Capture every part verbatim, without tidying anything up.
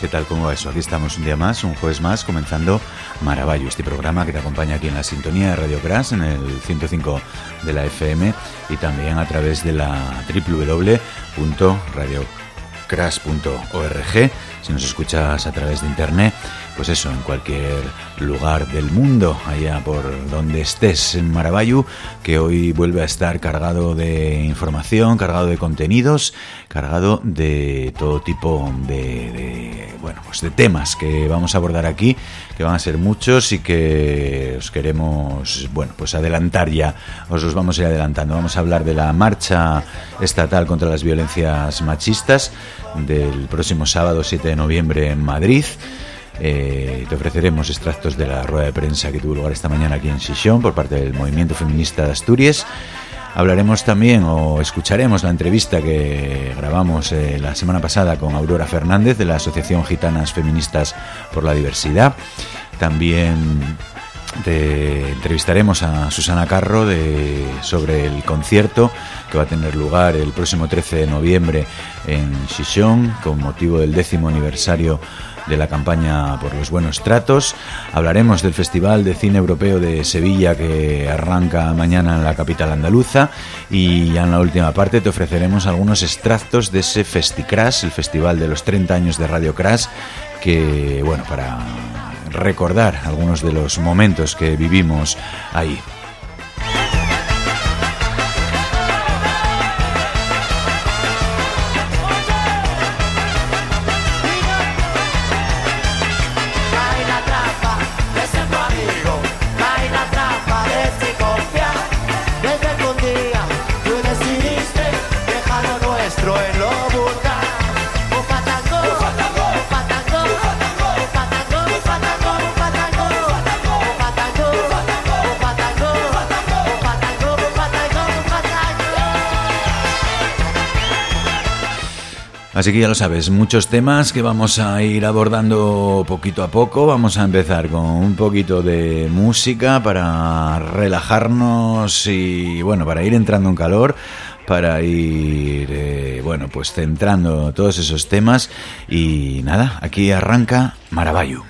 ¿qué tal? ¿Cómo va eso? Aquí estamos un día más, un jueves más, comenzando Maravallo, este programa que te acompaña aquí en la sintonía de Radio Crash, en el ciento cinco de la F M y también a través de la doble u doble u doble u punto radio crash punto org. Si nos escuchas a través de internet, pues eso, en cualquier lugar del mundo, allá por donde estés en Maravallo, que hoy vuelve a estar cargado de información, cargado de contenidos, cargado de todo tipo de, de bueno, pues de temas que vamos a abordar aquí, que van a ser muchos y que os queremos, bueno, pues adelantar ya, os los vamos a ir adelantando. Vamos a hablar de la marcha estatal contra las violencias machistas del próximo sábado siete de noviembre en Madrid. Eh, te ofreceremos extractos de la rueda de prensa que tuvo lugar esta mañana aquí en Xixón por parte del Movimiento Feminista de Asturias. Hablaremos también o escucharemos la entrevista que grabamos eh, la semana pasada con Aurora Fernández de la Asociación Gitanas Feministas por la Diversidad. También te entrevistaremos a Susana Carro de, sobre el concierto que va a tener lugar el próximo trece de noviembre en Xixón con motivo del décimo aniversario de la campaña por los buenos tratos. Hablaremos del Festival de Cine Europeo de Sevilla que arranca mañana en la capital andaluza y ya en la última parte te ofreceremos algunos extractos de ese FestiCrash, el festival de los treinta años de Radio Crash, que bueno, para recordar algunos de los momentos que vivimos ahí. Así que ya lo sabes, muchos temas que vamos a ir abordando poquito a poco. Vamos a empezar con un poquito de música para relajarnos y, bueno, para ir entrando en calor, para ir, eh, bueno, pues centrando todos esos temas. Y nada, aquí arranca Maravallo.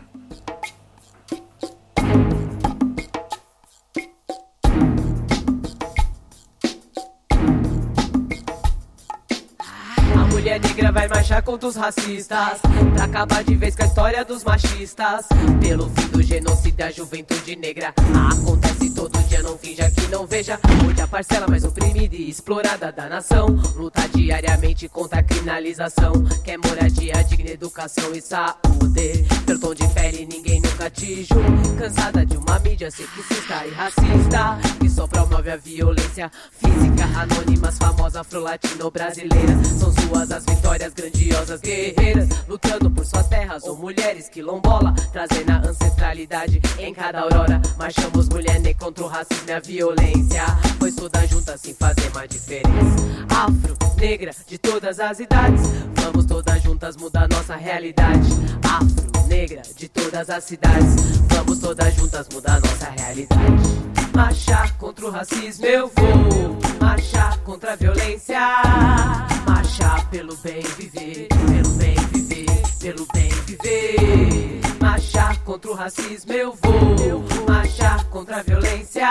Vai marchar contra os racistas, pra acabar de vez com a história dos machistas. Pelo fim do genocídio da juventude negra, acontece todo dia, não finja que não veja. Hoje a parcela mais oprimida e explorada da nação luta diariamente contra a criminalização. Quer moradia, digna, educação e saúde. Pelo tom de pele ninguém nunca te julga. Cansada de uma mídia sexista e racista que só promove a violência física. Anônimas, famosa, afro-latino-brasileira, são suas as vitórias grandiosas, guerreiras, lutando por suas terras, ou mulheres quilombola, trazendo a ancestralidade em cada aurora. Marchamos mulher negra contra o racismo e a violência, pois todas juntas sim fazer uma diferença. Afro, negra, de todas as idades, vamos todas juntas mudar nossa realidade. Afro, negra, de todas as cidades, vamos todas juntas mudar nossa realidade. Marchar contra o racismo eu vou, marchar contra a violência, marchar pelo bem viver, pelo bem viver, pelo bem viver. Marchar contra o racismo eu vou, marchar contra a violência,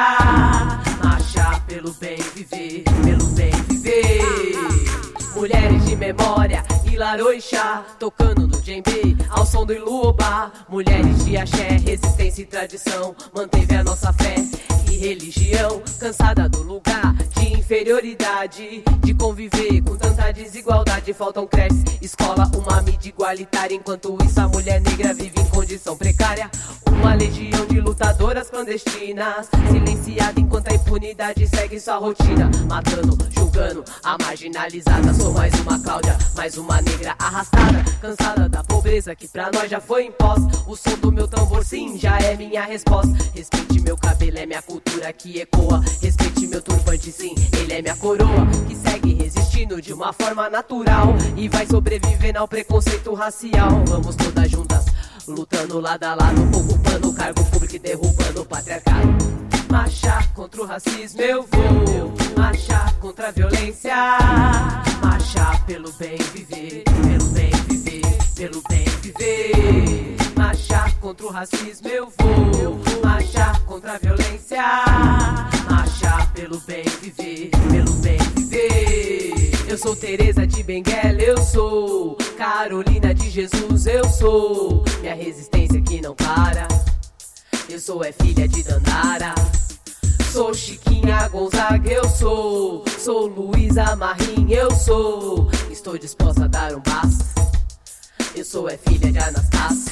marchar pelo bem viver, pelo bem viver. Mulheres de memória e laroixá, tocando no djembe, ao som do iluobá. Mulheres de axé, resistência e tradição, manteve a nossa fé e religião. Cansada do lugar de inferioridade, de conviver com tanta desigualdade. Faltam creches, escola, uma mídia igualitária. Enquanto isso a mulher negra vive em condição precária. Uma legião de lutadoras clandestinas, silenciada enquanto a impunidade segue sua rotina. Matando, julgando a marginalizada. Sou mais uma Cláudia, mais uma negra arrastada, cansada da pobreza que pra nós já foi imposta. O som do meu tambor sim já é minha resposta. Respeite meu cabelo, é minha cultura que ecoa. Respeite meu turbante sim, ele é minha coroa, que segue resistindo de uma forma natural e vai sobrevivendo ao preconceito racial. Vamos todas juntas, lutando lado a lado, ocupando o cargo público e derrubando o patriarcado. Marchar contra o racismo eu vou, marchar contra a violência, marchar pelo bem viver, pelo bem viver, pelo bem viver. contra o racismo eu vou marchar contra a violência, marchar pelo bem viver, pelo bem viver. Eu sou Teresa de Benguela, eu sou Carolina de Jesus, eu sou minha resistência que não para. Eu sou é filha de Dandara, sou Chiquinha Gonzaga, eu sou, sou Luísa Marim, eu sou, estou disposta a dar um passo. Eu sou é filha de Anastácia.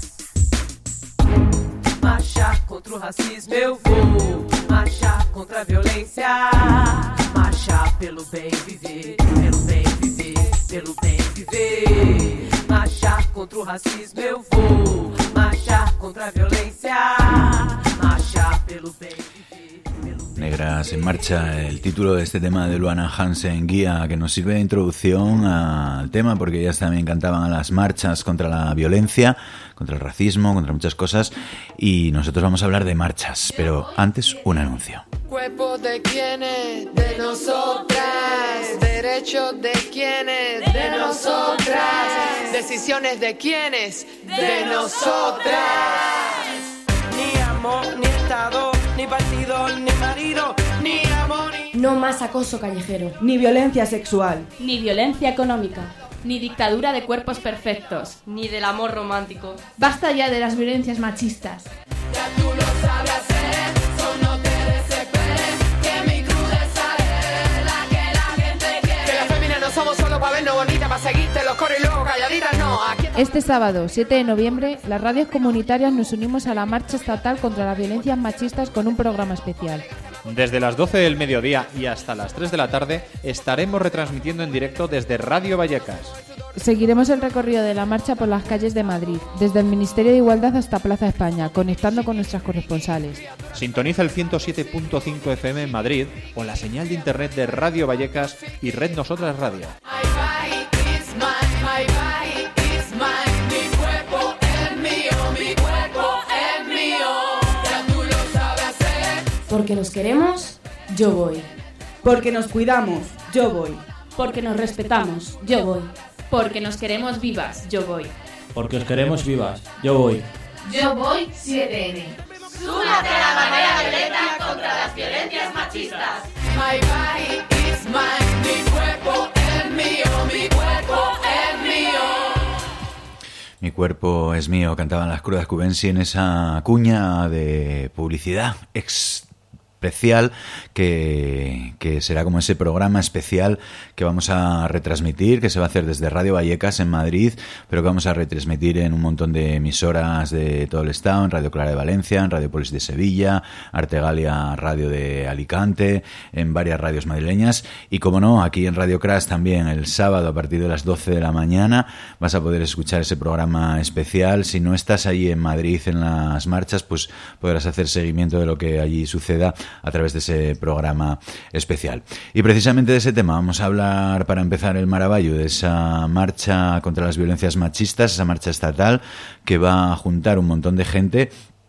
Marchar contra o racismo eu vou, marchar contra a violência, marchar pelo bem viver, pelo bem viver, pelo bem viver. Marchar contra o racismo eu vou, marchar contra a violência, marchar pelo bem viver, pelo bem. Negras en marcha, el título de este tema de Luana Hansen Guía, que nos sirve de introducción al tema, porque ellas también cantaban a las marchas contra la violencia, contra el racismo, contra muchas cosas, y nosotros vamos a hablar de marchas, pero antes un anuncio. Cuerpo de quienes, de nosotras, derechos de quienes, de nosotras, decisiones de quienes, de nosotras. Ni amor, ni estado, ni partido, ni marido, ni amor, ni... No más acoso callejero, ni violencia sexual, ni violencia económica, ni dictadura de cuerpos perfectos, ni del amor romántico. Basta ya de las violencias machistas. Ya tú lo sabes hacer, so no te desesperes, que mi crudeza es la que la gente quiere. Que las féminas no somos solo para vernos bonitas, para seguirte los coros y luego calladitas, no. Aquí... Este sábado, siete de noviembre, las radios comunitarias nos unimos a la marcha estatal contra las violencias machistas con un programa especial. Desde las doce del mediodía y hasta las tres de la tarde estaremos retransmitiendo en directo desde Radio Vallecas. Seguiremos el recorrido de la marcha por las calles de Madrid, desde el Ministerio de Igualdad hasta Plaza España, conectando con nuestras corresponsales. Sintoniza el ciento siete punto cinco F M en Madrid o la señal de internet de Radio Vallecas y Red Nosotras Radio. Porque nos queremos, yo voy. Porque nos cuidamos, yo voy. Porque nos respetamos, yo voy. Porque nos queremos vivas, yo voy. Porque os queremos vivas, yo voy. Yo voy siete ene. Súmate a la marea violeta contra las violencias machistas. My body is mine, mi cuerpo es mío, mi cuerpo es mío. Mi cuerpo es mío, cantaban las Crudas Cubensi en esa cuña de publicidad ex especial que, que será como ese programa especial que vamos a retransmitir, que se va a hacer desde Radio Vallecas en Madrid, pero que vamos a retransmitir en un montón de emisoras de todo el estado, en Radio Clara de Valencia, en Radio Polis de Sevilla, Artegalia Radio de Alicante, en varias radios madrileñas y, como no, aquí en Radio Crash también el sábado a partir de las doce de la mañana vas a poder escuchar ese programa especial. Si no estás allí en Madrid en las marchas, pues podrás hacer seguimiento de lo que allí suceda a través de ese programa especial. Y precisamente de ese tema vamos a hablar para empezar el Maravallo, de esa marcha contra las violencias machistas, esa marcha estatal que va a juntar un montón de gente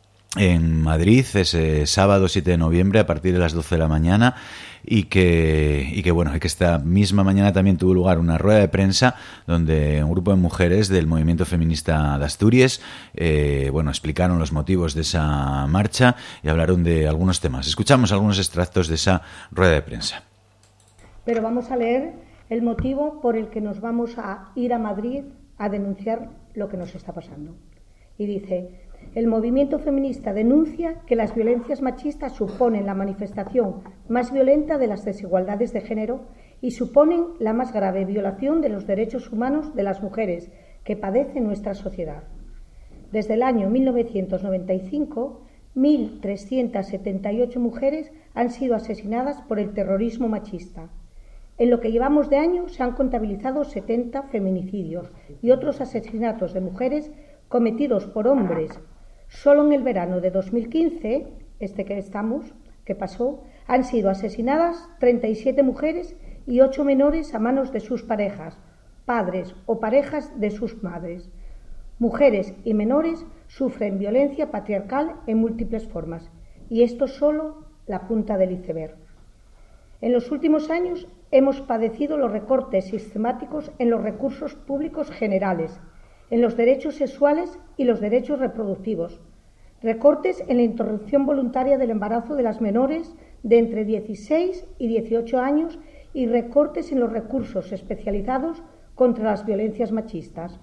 en Madrid ese sábado siete de noviembre a partir de las doce de la mañana y que, y que bueno, y que esta misma mañana también tuvo lugar una rueda de prensa donde un grupo de mujeres del movimiento feminista de Asturias eh, bueno, explicaron los motivos de esa marcha y hablaron de algunos temas. Escuchamos algunos extractos de esa rueda de prensa. Pero vamos a leer el motivo por el que nos vamos a ir a Madrid a denunciar lo que nos está pasando. Y dice: el movimiento feminista denuncia que las violencias machistas suponen la manifestación más violenta de las desigualdades de género y suponen la más grave violación de los derechos humanos de las mujeres que padece nuestra sociedad. Desde el año mil novecientos noventa y cinco, mil trescientas setenta y ocho mujeres han sido asesinadas por el terrorismo machista. En lo que llevamos de año se han contabilizado setenta feminicidios y otros asesinatos de mujeres cometidos por hombres. Solo en el verano de dos mil quince, este que estamos, que pasó, han sido asesinadas treinta y siete mujeres y ocho menores a manos de sus parejas, padres o parejas de sus madres. Mujeres y menores sufren violencia patriarcal en múltiples formas, y esto es solo la punta del iceberg. En los últimos años hemos padecido los recortes sistemáticos en los recursos públicos generales, en los derechos sexuales y los derechos reproductivos, recortes en la interrupción voluntaria del embarazo de las menores de entre dieciséis y dieciocho años y recortes en los recursos especializados contra las violencias machistas.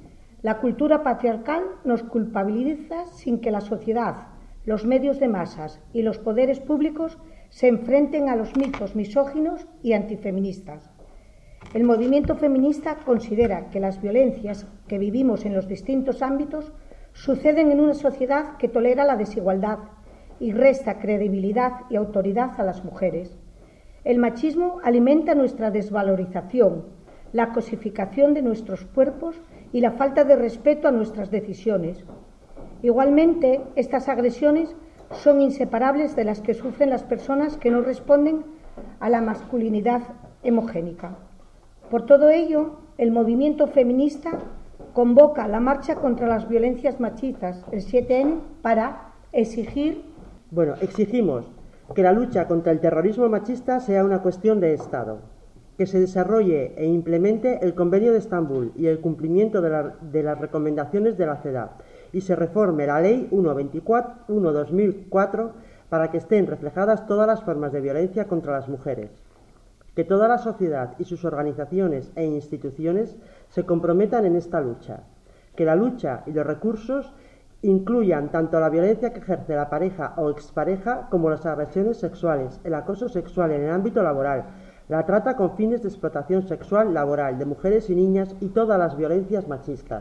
La cultura patriarcal nos culpabiliza sin que la sociedad, los medios de masas y los poderes públicos se enfrenten a los mitos misóginos y antifeministas. El movimiento feminista considera que las violencias que vivimos en los distintos ámbitos suceden en una sociedad que tolera la desigualdad y resta credibilidad y autoridad a las mujeres. El machismo alimenta nuestra desvalorización, la cosificación de nuestros cuerpos y la falta de respeto a nuestras decisiones. Igualmente, estas agresiones son inseparables de las que sufren las personas que no responden a la masculinidad hemogénica. Por todo ello, el movimiento feminista convoca la marcha contra las violencias machistas, el siete ene, para exigir... Bueno, exigimos que la lucha contra el terrorismo machista sea una cuestión de Estado, que se desarrolle e implemente el Convenio de Estambul y el cumplimiento de, la, de las recomendaciones de la CEDAW y se reforme la Ley uno barra dos mil cuatro para que estén reflejadas todas las formas de violencia contra las mujeres. Que toda la sociedad y sus organizaciones e instituciones se comprometan en esta lucha. Que la lucha y los recursos incluyan tanto la violencia que ejerce la pareja o expareja como las agresiones sexuales, el acoso sexual en el ámbito laboral, la trata con fines de explotación sexual laboral de mujeres y niñas y todas las violencias machistas.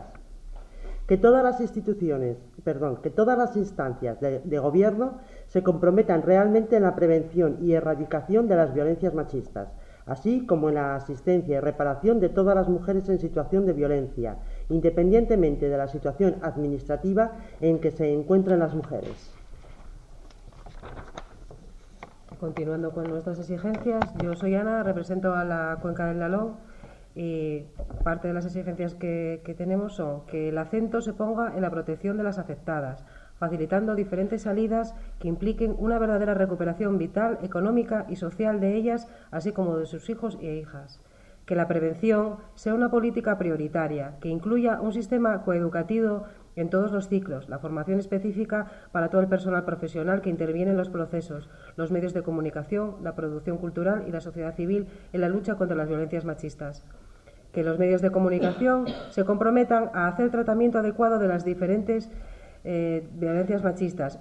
Que todas las instituciones, perdón, que todas las instancias de, de gobierno se comprometan realmente en la prevención y erradicación de las violencias machistas, así como en la asistencia y reparación de todas las mujeres en situación de violencia, independientemente de la situación administrativa en que se encuentren las mujeres. Continuando con nuestras exigencias, yo soy Ana, represento a la Cuenca del Nalón y parte de las exigencias que, que tenemos son que el acento se ponga en la protección de las afectadas, facilitando diferentes salidas que impliquen una verdadera recuperación vital, económica y social de ellas, así como de sus hijos e hijas. Que la prevención sea una política prioritaria, que incluya un sistema coeducativo en todos los ciclos, la formación específica para todo el personal profesional que interviene en los procesos, los medios de comunicación, la producción cultural y la sociedad civil en la lucha contra las violencias machistas. Que los medios de comunicación se comprometan a hacer tratamiento adecuado de las diferentes eh, violencias machistas,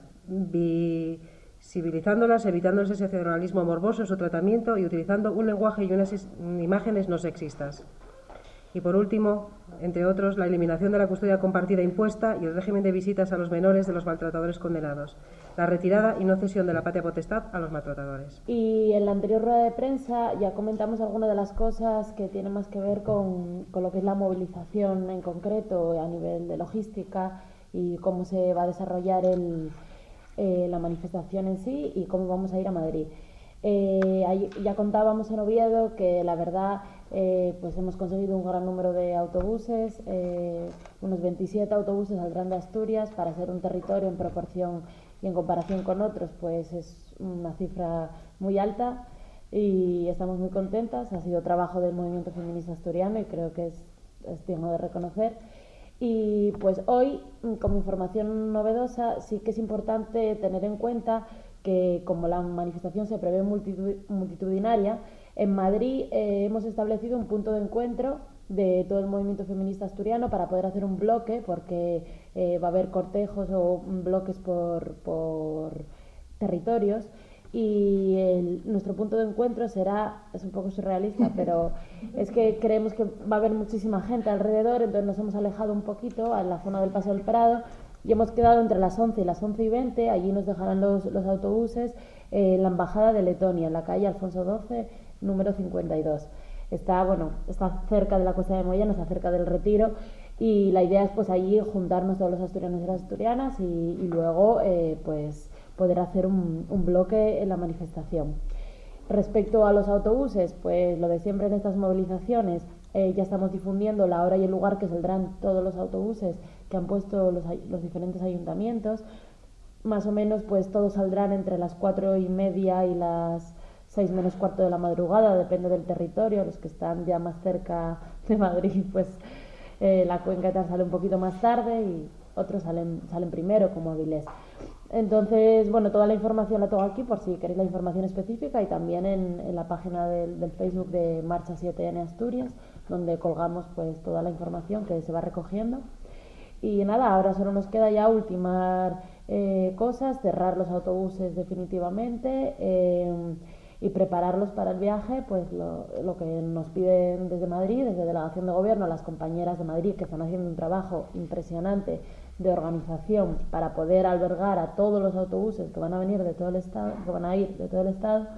visibilizándolas, evitando el sensacionalismo morboso en su tratamiento y utilizando un lenguaje y unas imágenes no sexistas. Y por último, entre otros, la eliminación de la custodia compartida impuesta y el régimen de visitas a los menores de los maltratadores condenados, la retirada y no cesión de la patria potestad a los maltratadores. Y en la anterior rueda de prensa ya comentamos algunas de las cosas que tienen más que ver con, con lo que es la movilización en concreto a nivel de logística y cómo se va a desarrollar el, eh, la manifestación en sí y cómo vamos a ir a Madrid. Eh, ahí ya contábamos en Oviedo que la verdad eh, pues hemos conseguido un gran número de autobuses, eh, unos veintisiete autobuses saldrán de Asturias. Para ser un territorio en proporción y en comparación con otros pues es una cifra muy alta y estamos muy contentas. Ha sido trabajo del movimiento feminista asturiano y creo que es, es digno de reconocer. Y pues hoy, como información novedosa, sí que es importante tener en cuenta que como la manifestación se prevé multitudinaria, en Madrid eh, hemos establecido un punto de encuentro de todo el movimiento feminista asturiano para poder hacer un bloque, porque eh, va a haber cortejos o bloques por, por territorios, y el, nuestro punto de encuentro será, es un poco surrealista, pero es que creemos que va a haber muchísima gente alrededor, entonces nos hemos alejado un poquito a la zona del Paseo del Prado y hemos quedado entre las once y las once y veinte. Allí nos dejarán los, los autobuses eh, en la Embajada de Letonia, en la calle Alfonso doce, número cincuenta y dos. Está, bueno, está cerca de la Cuesta de Moyano, está cerca del Retiro, y la idea es pues allí juntarnos todos los asturianos y las asturianas y, y luego eh, pues poder hacer un, un bloque en la manifestación. Respecto a los autobuses, pues lo de siempre en estas movilizaciones, eh, ya estamos difundiendo la hora y el lugar que saldrán todos los autobuses que han puesto los, los diferentes ayuntamientos. Más o menos pues todos saldrán entre las cuatro y media y las seis menos cuarto de la madrugada, depende del territorio. Los que están ya más cerca de Madrid pues eh, la cuenca tal sale un poquito más tarde y otros salen, salen primero, como Avilés. Entonces, bueno, toda la información la tengo aquí por si queréis la información específica, y también en, en la página del, del Facebook de Marcha siete ene Asturias, donde colgamos pues toda la información que se va recogiendo. Y nada, ahora solo nos queda ya ultimar eh, cosas, cerrar los autobuses definitivamente eh, y prepararlos para el viaje, pues lo, lo que nos piden desde Madrid, desde Delegación de Gobierno, las compañeras de Madrid, que están haciendo un trabajo impresionante de organización para poder albergar a todos los autobuses que van a venir de todo el estado, que van a ir de todo el estado,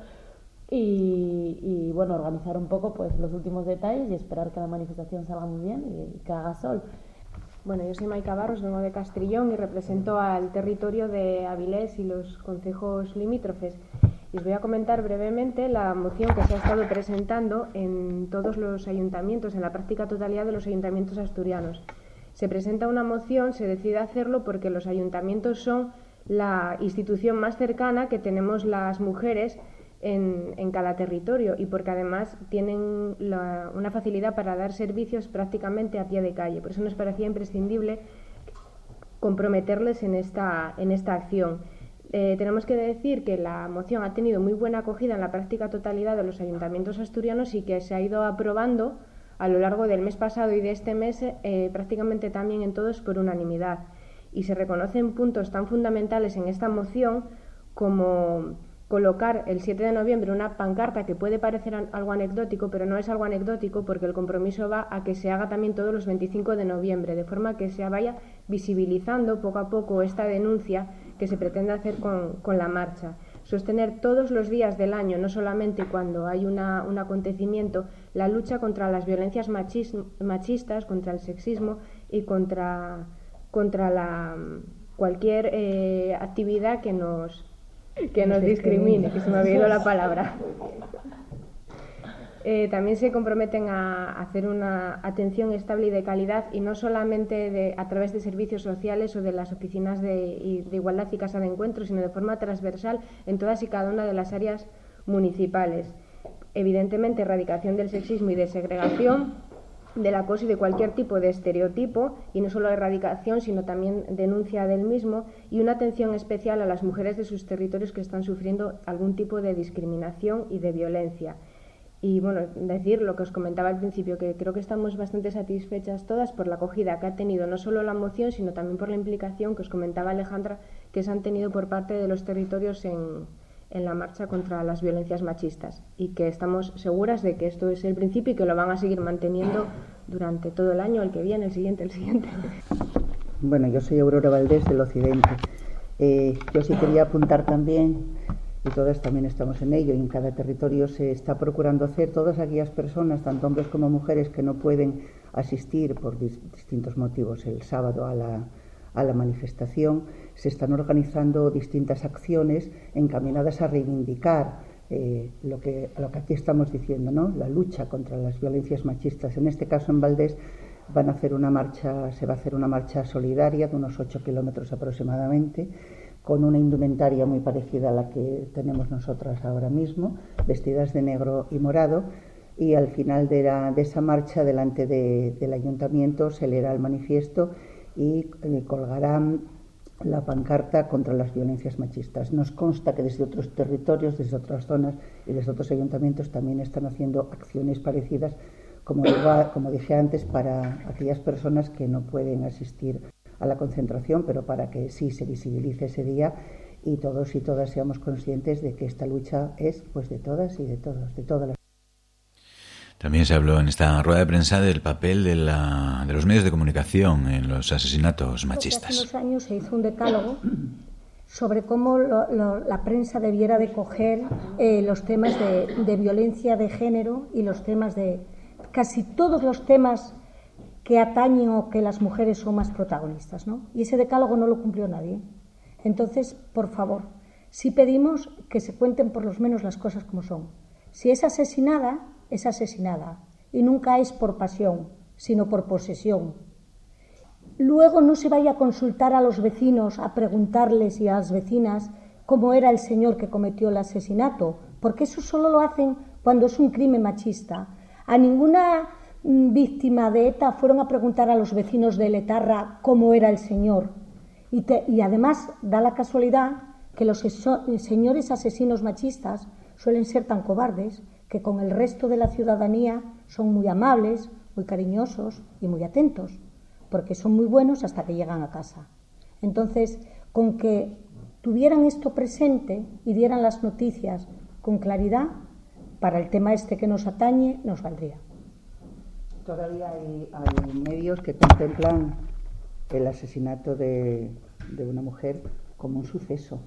y, y bueno, organizar un poco pues los últimos detalles y esperar que la manifestación salga muy bien y, y que haga sol. Bueno, yo soy Maica Barros, vengo de Castrillón y represento al territorio de Avilés y los concejos limítrofes. Y os voy a comentar brevemente la moción que se ha estado presentando en todos los ayuntamientos, en la práctica totalidad de los ayuntamientos asturianos. Se presenta una moción, se decide hacerlo porque los ayuntamientos son la institución más cercana que tenemos las mujeres en, en cada territorio, y porque además tienen la, una facilidad para dar servicios prácticamente a pie de calle. Por eso nos parecía imprescindible comprometerles en esta, en esta acción. Eh, tenemos que decir que la moción ha tenido muy buena acogida en la práctica totalidad de los ayuntamientos asturianos y que se ha ido aprobando a lo largo del mes pasado y de este mes eh, prácticamente también en todos por unanimidad. Y se reconocen puntos tan fundamentales en esta moción como colocar el siete de noviembre una pancarta que puede parecer algo anecdótico, pero no es algo anecdótico porque el compromiso va a que se haga también todos los veinticinco de noviembre, de forma que se vaya visibilizando poco a poco esta denuncia que se pretende hacer con, con la marcha. Sostener todos los días del año, no solamente cuando hay una, un acontecimiento, la lucha contra las violencias machis, machistas, contra el sexismo y contra, contra la, cualquier eh, actividad que nos, que nos discrimine, que se me ha olvidado la palabra. Eh, también se comprometen a hacer una atención estable y de calidad, y no solamente de, a través de servicios sociales o de las oficinas de, de igualdad y casa de encuentro, sino de forma transversal en todas y cada una de las áreas municipales. Evidentemente, erradicación del sexismo y de segregación, del acoso y de cualquier tipo de estereotipo, y no solo erradicación, sino también denuncia del mismo, y una atención especial a las mujeres de sus territorios que están sufriendo algún tipo de discriminación y de violencia. Y bueno, decir lo que os comentaba al principio, que creo que estamos bastante satisfechas todas por la acogida que ha tenido no solo la moción, sino también por la implicación que os comentaba Alejandra, que se han tenido por parte de los territorios en, en la marcha contra las violencias machistas, y que estamos seguras de que esto es el principio y que lo van a seguir manteniendo durante todo el año, el que viene, el siguiente, el siguiente. Bueno, yo soy Aurora Valdés del Occidente. Eh, yo sí quería apuntar también, y todas también estamos en ello, y en cada territorio se está procurando hacer, todas aquellas personas, tanto hombres como mujeres, que no pueden asistir por dis- distintos motivos el sábado a la, a la manifestación, se están organizando distintas acciones encaminadas a reivindicar eh, lo que, lo que aquí estamos diciendo, ¿no? La lucha contra las violencias machistas. En este caso, en Valdés, van a hacer una marcha, se va a hacer una marcha solidaria de unos ocho kilómetros aproximadamente, con una indumentaria muy parecida a la que tenemos nosotras ahora mismo, vestidas de negro y morado, y al final de, la, de esa marcha, delante de, del ayuntamiento, se leerá el manifiesto y eh, colgarán la pancarta contra las violencias machistas. Nos consta que desde otros territorios, desde otras zonas y desde otros ayuntamientos también están haciendo acciones parecidas, como, digo, como dije antes, para aquellas personas que no pueden asistir a la concentración, pero para que sí se visibilice ese día y todos y todas seamos conscientes de que esta lucha es pues de todas y de todos, de todas las. También se habló en esta rueda de prensa del papel de, la, de los medios de comunicación en los asesinatos machistas. Hace unos años se hizo un decálogo sobre cómo lo, lo, la prensa debiera de coger eh, los temas de, de violencia de género y los temas de casi todos los temas que atañen o que las mujeres son más protagonistas, ¿no? Y ese decálogo no lo cumplió nadie. Entonces, por favor, sí pedimos que se cuenten por lo menos las cosas como son. Si es asesinada, es asesinada, y nunca es por pasión, sino por posesión. Luego no se vaya a consultar a los vecinos, a preguntarles y a las vecinas cómo era el señor que cometió el asesinato, porque eso solo lo hacen cuando es un crimen machista. A ninguna víctima de ETA fueron a preguntar a los vecinos de Letarra cómo era el señor. Y, te, y además da la casualidad que los señores asesinos machistas suelen ser tan cobardes que con el resto de la ciudadanía son muy amables, muy cariñosos y muy atentos, porque son muy buenos hasta que llegan a casa. Entonces, con que tuvieran esto presente y dieran las noticias con claridad, para el tema este que nos atañe, nos valdría. Todavía hay, hay medios que contemplan el asesinato de, de una mujer como un suceso,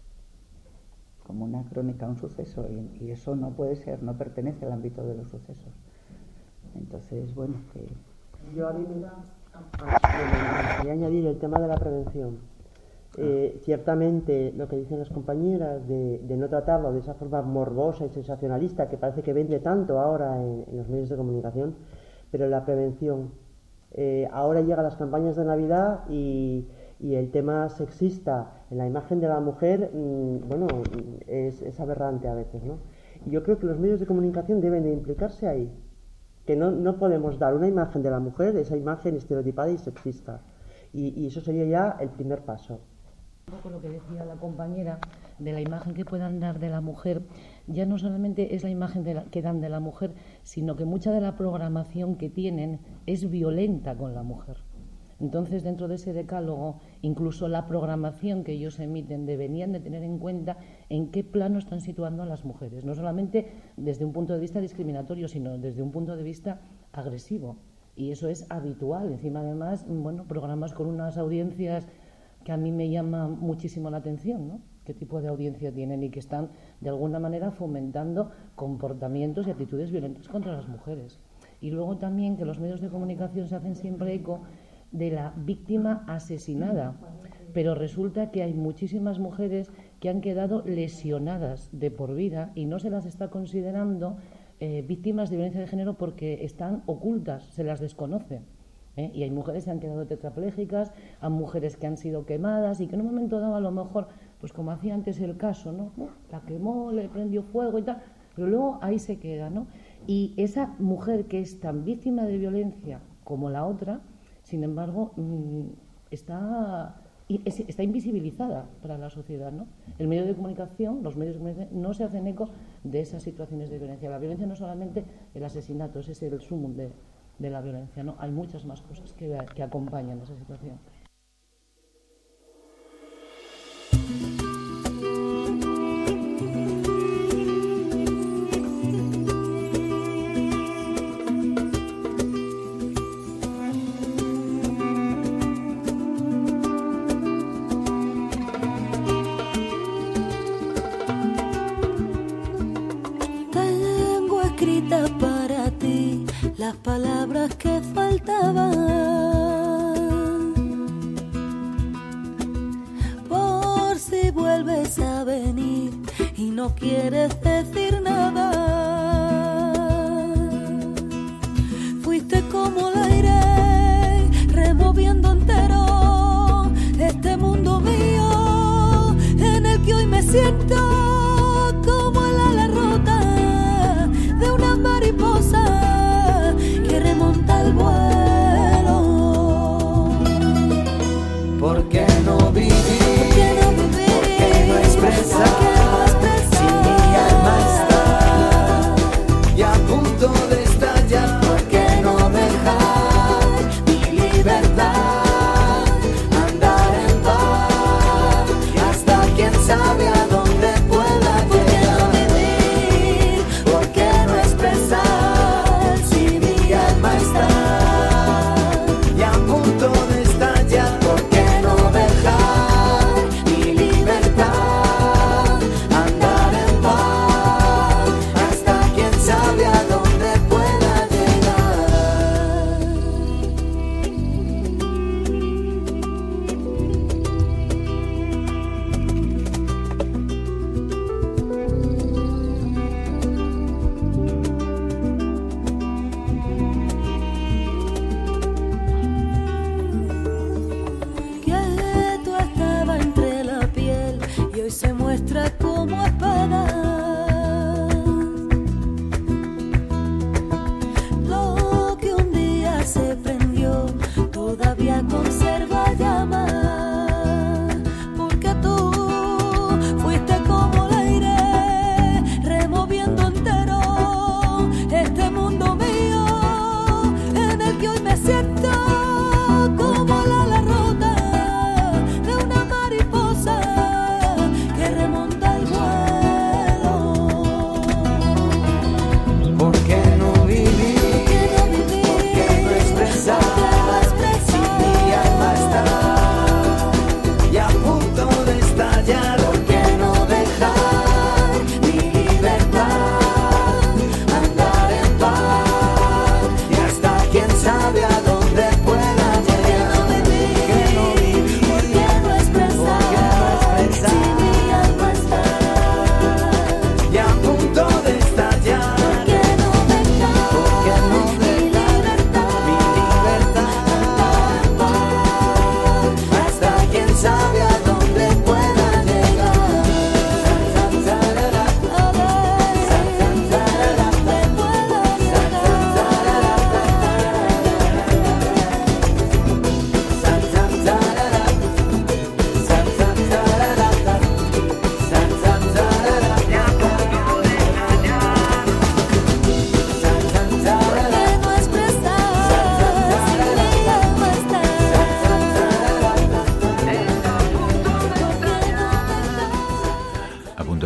como una crónica, un suceso, y, y eso no puede ser, no pertenece al ámbito de los sucesos. Entonces, bueno, que... Yo a mí me gustaría añadir el tema de la prevención. Eh, ciertamente lo que dicen las compañeras de, de no tratarlo de esa forma morbosa y sensacionalista que parece que vende tanto ahora en, en los medios de comunicación, pero la prevención. Eh, ahora llegan las campañas de Navidad y, y el tema sexista en la imagen de la mujer, mmm, bueno, es, es aberrante a veces, ¿no? Y yo creo que los medios de comunicación deben de implicarse ahí, que no, no podemos dar una imagen de la mujer, esa imagen estereotipada y sexista, y, y eso sería ya el primer paso. Un poco lo que decía la compañera de la imagen que puedan dar de la mujer, ya no solamente es la imagen de la, que dan de la mujer, sino que mucha de la programación que tienen es violenta con la mujer. Entonces, dentro de ese decálogo, incluso la programación que ellos emiten deberían de tener en cuenta en qué plano están situando a las mujeres, no solamente desde un punto de vista discriminatorio, sino desde un punto de vista agresivo. Y eso es habitual. Encima, además, bueno, programas con unas audiencias que a mí me llama muchísimo la atención, ¿no? Qué tipo de audiencia tienen y que están, de alguna manera, fomentando comportamientos y actitudes violentas contra las mujeres. Y luego también que los medios de comunicación se hacen siempre eco de la víctima asesinada, pero resulta que hay muchísimas mujeres que han quedado lesionadas de por vida y no se las está considerando eh, víctimas de violencia de género porque están ocultas, se las desconoce. ¿Eh? Y hay mujeres que han quedado tetraplégicas, hay mujeres que han sido quemadas y que en un momento dado a lo mejor, pues como hacía antes el caso, ¿no? La quemó, le prendió fuego y tal, pero luego ahí se queda, ¿no? Y esa mujer que es tan víctima de violencia como la otra, sin embargo, está, está invisibilizada para la sociedad, ¿no? El medio de comunicación, los medios de comunicación no se hacen eco de esas situaciones de violencia. La violencia no es solamente el asesinato, ese es el sumum de de la violencia, ¿no? Hay muchas más cosas que, que acompañan esa situación. Tengo escrita para ti las palabras que faltaban, por si vuelves a venir y no quieres decir nada. Fuiste como el aire removiendo entero este mundo mío en el que hoy me siento como el ala rota de una mariposa que remonta el vuelo. ¿Por qué no vivir? ¿Por qué no, vivir? ¿Por qué no expresar? ¿Por qué no expresar? Si mi alma está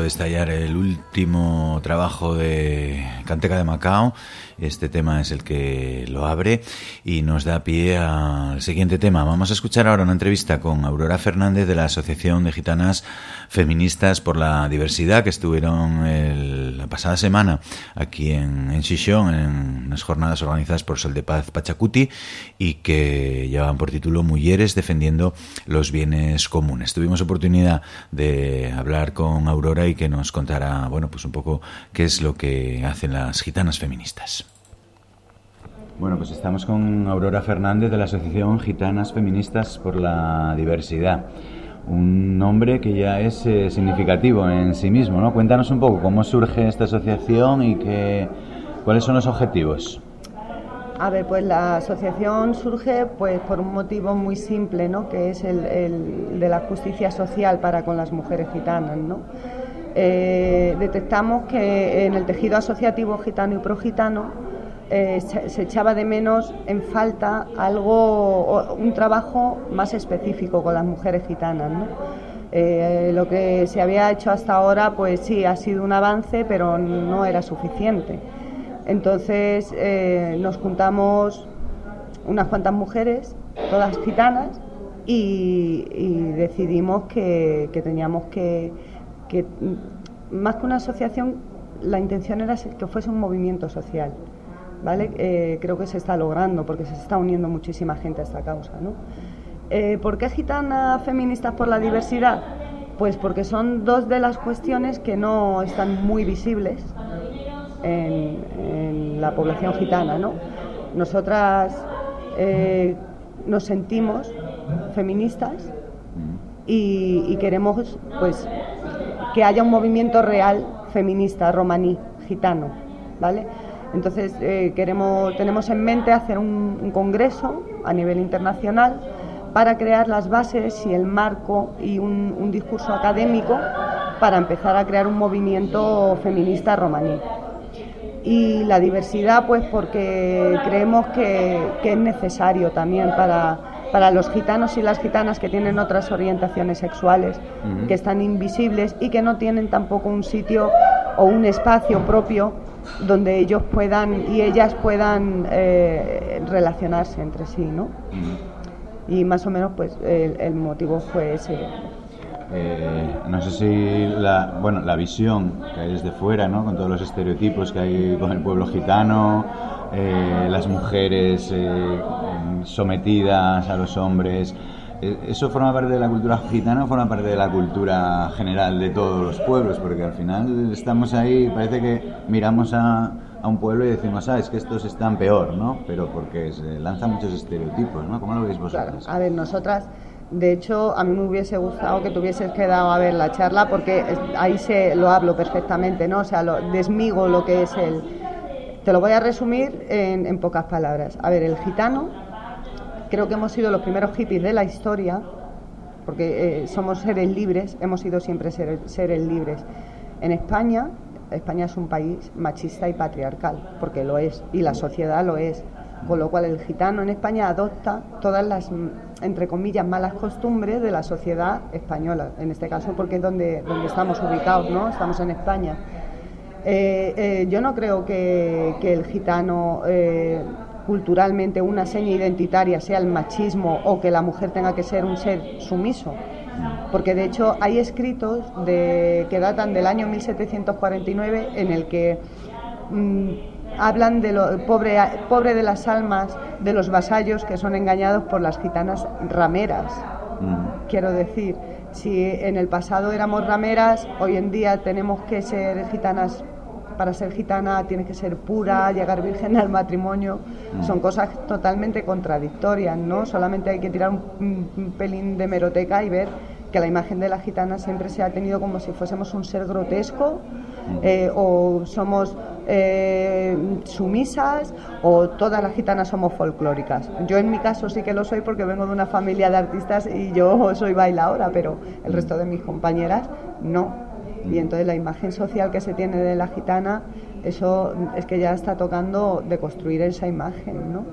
de estallar el último trabajo de Canteca de Macao. Este tema es el que lo abre y nos da pie al siguiente tema. Vamos a escuchar ahora una entrevista con Aurora Fernández de la Asociación de Gitanas Feministas por la Diversidad, que estuvieron el, la pasada semana aquí en, en Xixón, en unas jornadas organizadas por Sol de Paz Pachacuti y que llevaban por título Mujeres defendiendo los bienes comunes. Tuvimos oportunidad de hablar con Aurora y que nos contara, bueno, pues un poco qué es lo que hacen las gitanas feministas. Bueno, pues estamos con Aurora Fernández de la Asociación Gitanas Feministas por la Diversidad. Un nombre que ya es eh, significativo en sí mismo, ¿no? Cuéntanos un poco cómo surge esta asociación y que, cuáles son los objetivos. A ver, pues la asociación surge pues por un motivo muy simple, ¿no? Que es el, el de la justicia social para con las mujeres gitanas, ¿no? Eh, detectamos que en el tejido asociativo gitano y progitano eh, se, se echaba de menos en falta algo, un trabajo más específico con las mujeres gitanas, ¿no? Eh, lo que se había hecho hasta ahora, pues sí, ha sido un avance, pero no era suficiente. Entonces eh, nos juntamos unas cuantas mujeres, todas gitanas, y, y decidimos que, que teníamos que, que, más que una asociación, la intención era que fuese un movimiento social, ¿vale? Eh, creo que se está logrando porque se está uniendo muchísima gente a esta causa, ¿no? Eh, ¿Por qué Gitanas Feministas por la Diversidad? Pues porque son dos de las cuestiones que no están muy visibles En, en la población gitana, ¿no? Nosotras eh, nos sentimos feministas y, y queremos, pues, que haya un movimiento real feminista romaní gitano, ¿vale? Entonces eh, queremos, tenemos en mente hacer un, un congreso a nivel internacional para crear las bases y el marco y un, un discurso académico para empezar a crear un movimiento feminista romaní. Y la diversidad, pues porque creemos que, que es necesario también para, para los gitanos y las gitanas que tienen otras orientaciones sexuales, uh-huh. que están invisibles y que no tienen tampoco un sitio o un espacio propio donde ellos puedan y ellas puedan eh, relacionarse entre sí, ¿no? Uh-huh. Y más o menos, pues el, el motivo fue ese. Eh, no sé si la, bueno, la visión que hay desde fuera, ¿no? Con todos los estereotipos que hay con el pueblo gitano, eh, las mujeres eh, sometidas a los hombres, eh, ¿eso forma parte de la cultura gitana o forma parte de la cultura general de todos los pueblos? Porque al final estamos ahí, parece que miramos a, a un pueblo y decimos, ah, es que estos están peor, ¿no? Pero porque se lanzan muchos estereotipos, ¿no? ¿Cómo lo veis vosotros? Claro, a ver, nosotras... De hecho, a mí me hubiese gustado que te hubieses quedado a ver la charla porque ahí se lo hablo perfectamente, ¿no? O sea, lo, desmigo lo que es el... Te lo voy a resumir en, en pocas palabras. A ver, el gitano, creo que hemos sido los primeros hippies de la historia, porque eh, somos seres libres, hemos sido siempre seres, seres libres. En España, España es un país machista y patriarcal, porque lo es, y la sociedad lo es. Con lo cual el gitano en España adopta todas las, entre comillas, malas costumbres de la sociedad española, en este caso porque es donde, donde estamos ubicados, ¿no? Estamos en España. Eh, eh, yo no creo que, que el gitano, eh, culturalmente, una seña identitaria sea el machismo o que la mujer tenga que ser un ser sumiso, porque de hecho hay escritos de, que datan del año mil setecientos cuarenta y nueve en el que... Mmm, hablan de lo pobre, pobre de las almas de los vasallos que son engañados por las gitanas rameras. Mm. Quiero decir, si en el pasado éramos rameras, hoy en día tenemos que ser gitanas. Para ser gitana tienes que ser pura, llegar virgen al matrimonio. Mm. Son cosas totalmente contradictorias, ¿no? Solamente hay que tirar un, un pelín de hemeroteca y ver que la imagen de la gitana siempre se ha tenido como si fuésemos un ser grotesco, eh, o somos eh, sumisas, o todas las gitanas somos folclóricas. Yo en mi caso sí que lo soy porque vengo de una familia de artistas y yo soy bailadora, pero el resto de mis compañeras no. Y entonces la imagen social que se tiene de la gitana, eso es que ya está tocando de construir esa imagen, ¿no?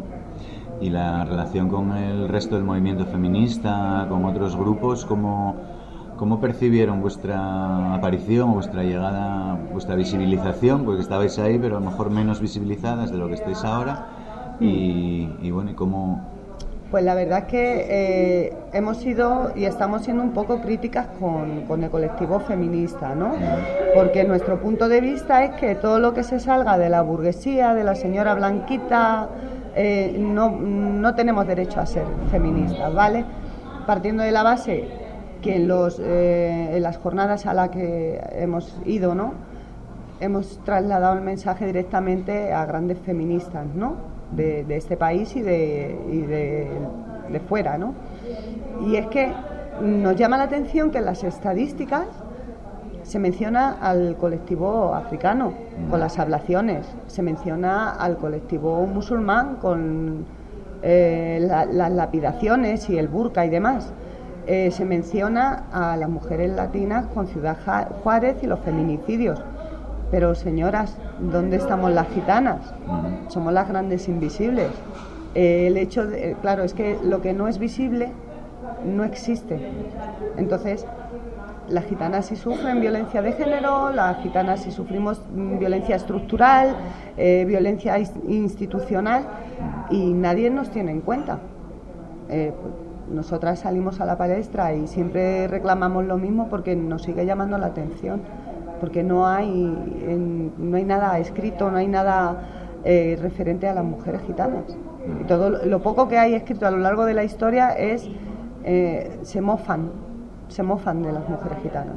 Y la relación con el resto del movimiento feminista, con otros grupos, ¿cómo, ¿cómo percibieron vuestra aparición, vuestra llegada, vuestra visibilización? Porque estabais ahí, pero a lo mejor menos visibilizadas de lo que estáis ahora. Y, y bueno, ¿y cómo...? Pues la verdad es que eh, hemos sido y estamos siendo un poco críticas con, con el colectivo feminista, ¿no? Porque nuestro punto de vista es que todo lo que se salga de la burguesía, de la señora blanquita, eh, no, no tenemos derecho a ser feministas, ¿vale? Partiendo de la base que en, los, eh, en las jornadas a las que hemos ido, ¿no? Hemos trasladado el mensaje directamente a grandes feministas, ¿no? De, de este país y de, y de, de fuera, ¿no? Y es que nos llama la atención que en las estadísticas se menciona al colectivo africano con las ablaciones, se menciona al colectivo musulmán con eh, la, las lapidaciones y el burka y demás, eh, se menciona a las mujeres latinas con Ciudad Juárez y los feminicidios. Pero señoras, ¿dónde estamos las gitanas? Uh-huh. Somos las grandes invisibles. Eh, el hecho de, claro, es que lo que no es visible no existe. Entonces, las gitanas sí sufren violencia de género, las gitanas sí sufrimos violencia estructural, eh, violencia institucional, y nadie nos tiene en cuenta. Eh, nosotras salimos a la palestra y siempre reclamamos lo mismo porque nos sigue llamando la atención. Porque no hay en, no hay nada escrito, no hay nada eh, referente a las mujeres gitanas. Y todo lo, lo poco que hay escrito a lo largo de la historia es eh, se mofan, se mofan de las mujeres gitanas.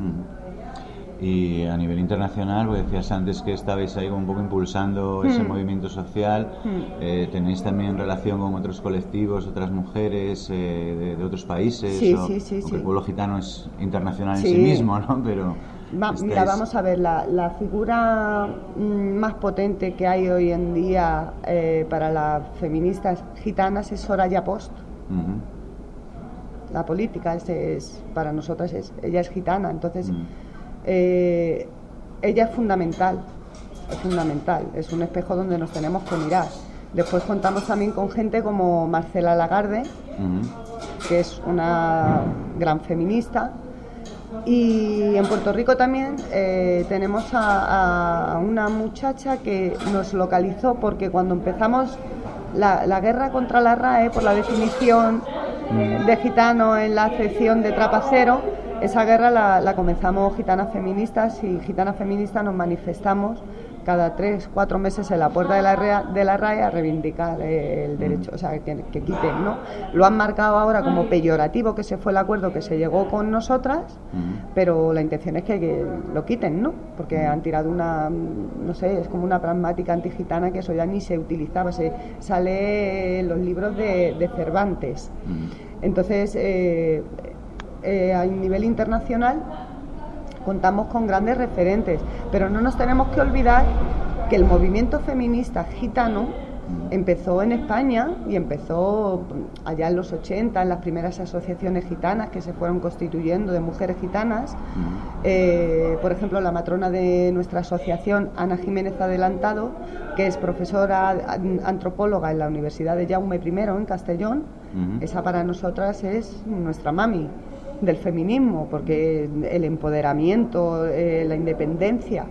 Y a nivel internacional, pues decías antes que estabais ahí un poco impulsando ese mm. movimiento social. Mm. Eh, ¿Tenéis también relación con otros colectivos, otras mujeres eh, de, de otros países? Sí, o, sí, sí. Porque sí. el pueblo gitano es internacional sí. en sí mismo, ¿no? Pero Va, estáis... Mira, vamos a ver, la, la figura mm, más potente que hay hoy en día eh, para las feministas gitanas es Soraya Post. Uh-huh. La política es, es para nosotras, es, ella es gitana, entonces... Uh-huh. Eh, ella es fundamental, es fundamental, es un espejo donde nos tenemos que mirar. Después contamos también con gente como Marcela Lagarde, uh-huh. que es una gran feminista, y en Puerto Rico también eh, tenemos a, a una muchacha que nos localizó porque cuando empezamos la, la guerra contra la R A E por la definición uh-huh. de gitano en la acepción de trapacero, esa guerra la, la comenzamos gitanas feministas y gitanas feministas nos manifestamos cada tres, cuatro meses en la puerta de la, R A, de la R A E a reivindicar el derecho, o sea, que, que quiten, ¿no? Lo han marcado ahora como peyorativo, que ese fue el acuerdo que se llegó con nosotras, uh-huh. pero la intención es que, que lo quiten, ¿no? Porque han tirado una, no sé, es como una pragmática antigitana que eso ya ni se utilizaba, se sale en los libros de, de Cervantes. Uh-huh. Entonces, eh, Eh, a nivel internacional contamos con grandes referentes, pero no nos tenemos que olvidar que el movimiento feminista gitano empezó en España y empezó allá en los ochenta, en las primeras asociaciones gitanas que se fueron constituyendo de mujeres gitanas. Eh, por ejemplo, la matrona de nuestra asociación, Ana Jiménez Adelantado, que es profesora antropóloga en la Universidad de Jaume primero en Castellón, uh-huh. esa para nosotras es nuestra mami del feminismo, porque el empoderamiento, eh, la independencia,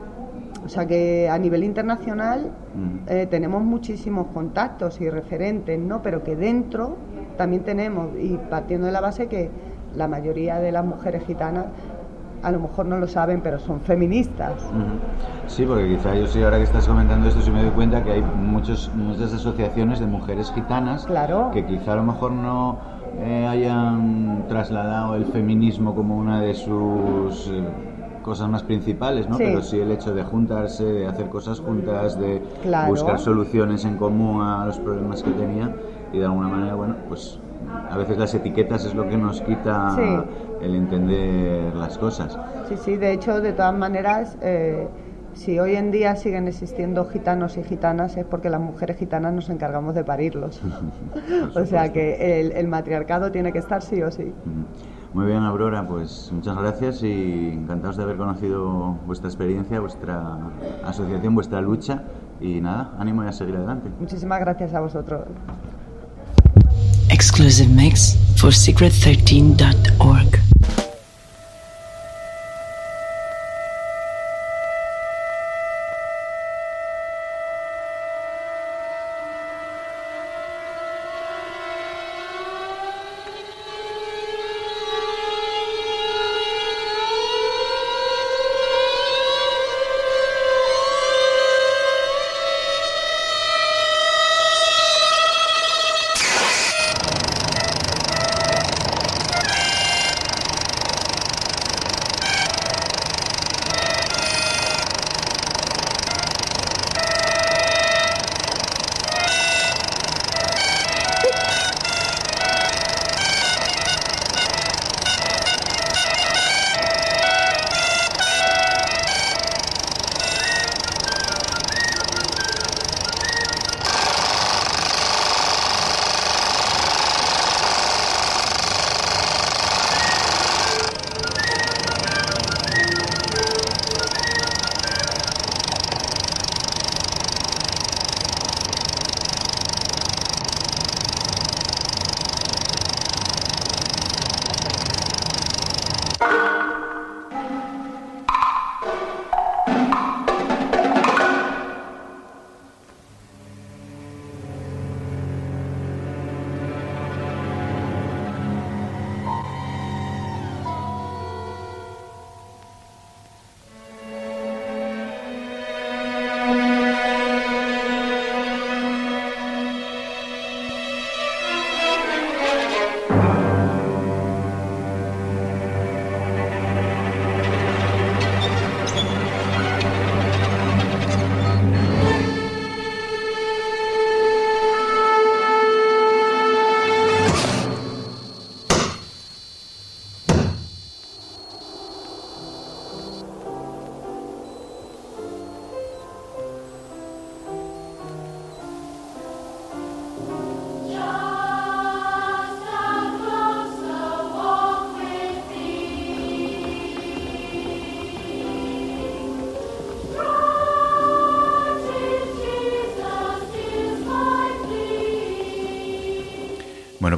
o sea que a nivel internacional eh, tenemos muchísimos contactos y referentes, ¿no? Pero que dentro también tenemos, y partiendo de la base que la mayoría de las mujeres gitanas a lo mejor no lo saben, pero son feministas. Uh-huh. Sí, porque quizá yo sí, ahora que estás comentando esto, sí me doy cuenta que hay muchos, muchas asociaciones de mujeres gitanas, claro. que quizá a lo mejor no Eh, hayan trasladado el feminismo como una de sus eh, cosas más principales, ¿no? Sí. Pero sí el hecho de juntarse, de hacer cosas juntas, de claro. buscar soluciones en común a los problemas que tenían, y de alguna manera, bueno, pues a veces las etiquetas es lo que nos quita sí. el entender las cosas. Sí, sí, de hecho, de todas maneras, eh, si hoy en día siguen existiendo gitanos y gitanas es porque las mujeres gitanas nos encargamos de parirlos. O sea que el, el matriarcado tiene que estar sí o sí. Muy bien, Aurora, pues muchas gracias y encantados de haber conocido vuestra experiencia, vuestra asociación, vuestra lucha, y nada, ánimo y a seguir adelante. Muchísimas gracias a vosotros. Exclusive mix for secret thirteen dot org.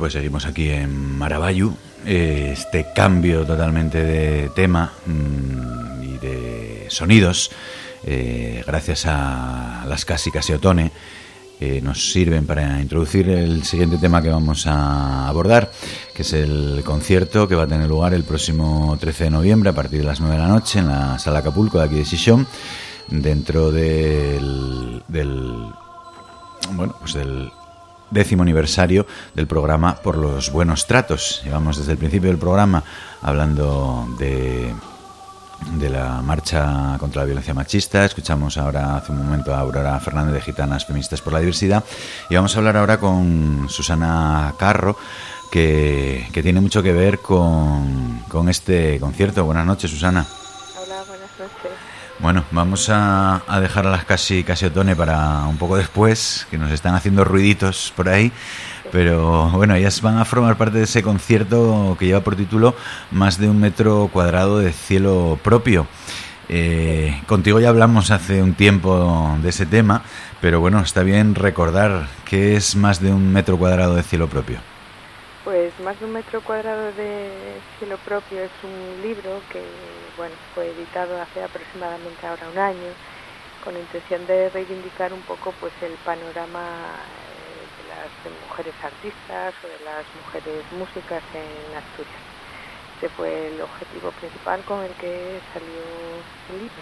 pues seguimos aquí en Maravallu. Eh, este cambio totalmente de tema mmm, y de sonidos, eh, gracias a las Casi Casiotone, eh, nos sirven para introducir el siguiente tema que vamos a abordar, que es el concierto que va a tener lugar el próximo trece de noviembre a partir de las nueve de la noche en la Sala Acapulco de aquí de Xixón, dentro del, del bueno, pues del décimo aniversario del programa Por los Buenos Tratos. Llevamos desde el principio del programa hablando de, de la marcha contra la violencia machista. Escuchamos ahora hace un momento a Aurora Fernández de Gitanas Feministas por la Diversidad, y vamos a hablar ahora con Susana Carro, que, que tiene mucho que ver con, con este concierto. Buenas noches, Susana. Hola, buenas noches. Bueno, vamos a, a dejar a las Casi Casiotone para un poco después, que nos están haciendo ruiditos por ahí, pero bueno, ellas van a formar parte de ese concierto que lleva por título Más de un metro cuadrado de cielo propio. Eh, contigo ya hablamos hace un tiempo de ese tema, pero bueno, está bien recordar qué es Más de un metro cuadrado de cielo propio. Pues Más de un metro cuadrado de cielo propio es un libro que, bueno, fue editado hace aproximadamente ahora un año, con la intención de reivindicar un poco pues el panorama de las mujeres artistas o de las mujeres músicas en Asturias. Ese fue el objetivo principal con el que salió el libro.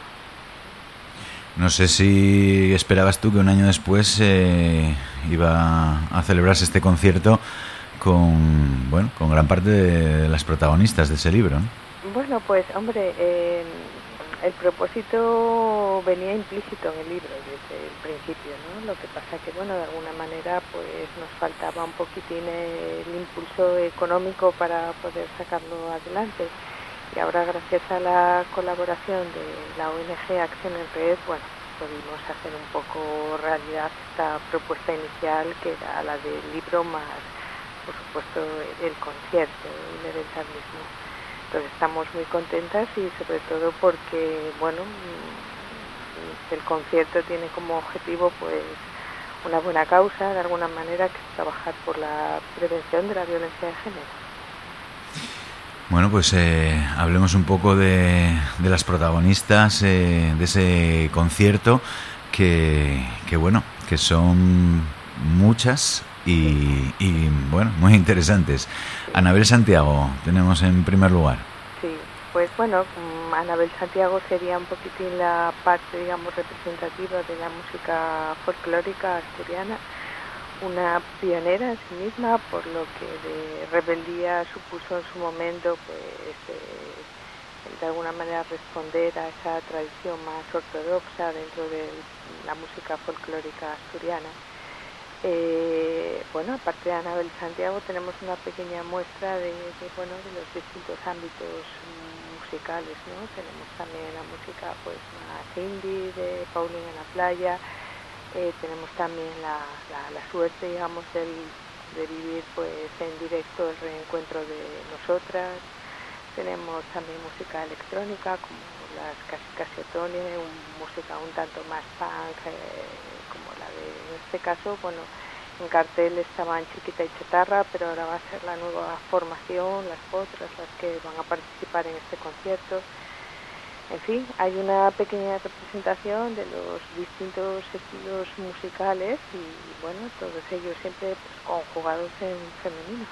No sé si esperabas tú que un año después eh, iba a celebrarse este concierto con, bueno, con gran parte de las protagonistas de ese libro, ¿no? Bueno, pues hombre, eh, el propósito venía implícito en el libro desde el principio, ¿no? Lo que pasa que, bueno, de alguna manera pues nos faltaba un poquitín el impulso económico para poder sacarlo adelante. Y ahora, gracias a la colaboración de la O N G Acción en Red, bueno, pudimos hacer un poco realidad esta propuesta inicial, que era la del libro más, por supuesto, el concierto, el evento mismo. Entonces estamos muy contentas, y sobre todo porque, bueno, el concierto tiene como objetivo pues una buena causa, de alguna manera, que es trabajar por la prevención de la violencia de género. Bueno, pues eh, hablemos un poco de, de las protagonistas eh, de ese concierto, que, que bueno, que son muchas. Y, y bueno, muy interesantes. Sí. Anabel Santiago tenemos en primer lugar. Sí, pues bueno, Anabel Santiago sería un poquitín la parte, digamos, representativa de la música folclórica asturiana, una pionera en sí misma, por lo que de rebeldía supuso en su momento, pues eh, de alguna manera responder a esa tradición más ortodoxa dentro de la música folclórica asturiana. Eh, bueno, aparte de Anabel Santiago, tenemos una pequeña muestra de, de, bueno, de los distintos ámbitos musicales, ¿no? Tenemos también la música pues más indie de Paulín en la Playa, eh, tenemos también la, la, la suerte, digamos, del, de vivir pues en directo el reencuentro de nosotras. Tenemos también música electrónica como las Casi Casiotone, un, música un tanto más punk, eh, como la de, en este caso, bueno, en cartel estaban Chiquita y Chatarra, pero ahora va a ser la nueva formación, las Potras, las que van a participar en este concierto. En fin, hay una pequeña representación de los distintos estilos musicales y, bueno, todos ellos siempre pues, conjugados en femenino.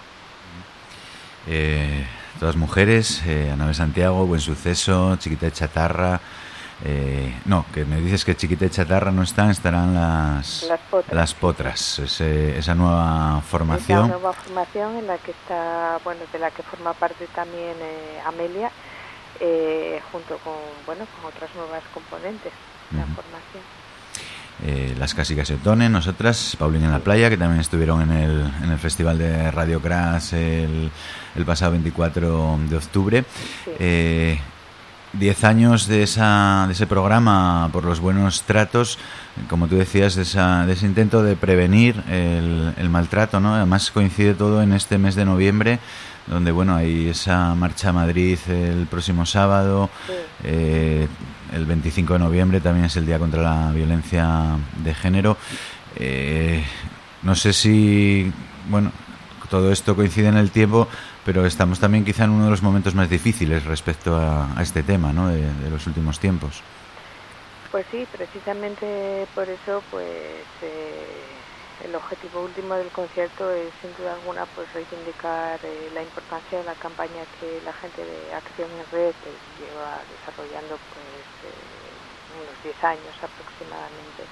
Eh, todas mujeres, eh, Anabel Santiago, Buen Suceso, Chiquita y Chatarra. Eh, no, que me dices que Chiquita y Chatarra no están, estarán las las Potras, las potras ese, esa nueva formación. Esa nueva formación en la que está, bueno, de la que forma parte también eh, Amelia, eh, junto con, bueno, con otras nuevas componentes de la uh-huh. formación. Eh, las Casi Casiotone, nosotras, Paulín en la Playa, que también estuvieron en el, en el Festival de Radio Crash el, el pasado veinticuatro de octubre. Sí. Eh, Diez años de esa de ese programa Por los Buenos Tratos, como tú decías, de, esa, de ese intento de prevenir el, el maltrato, ¿no? Además coincide todo en este mes de noviembre, donde bueno hay esa marcha a Madrid el próximo sábado. Sí. eh, el veinticinco de noviembre también es el Día contra la Violencia de Género. Eh, no sé si, bueno, todo esto coincide en el tiempo, pero estamos también quizá en uno de los momentos más difíciles respecto a, a este tema, ¿no? de, de los últimos tiempos. Pues sí, precisamente por eso, pues eh, el objetivo último del concierto es, sin duda alguna, pues reivindicar eh, la importancia de la campaña que la gente de Acción en Red pues, lleva desarrollando pues eh, unos diez años aproximadamente.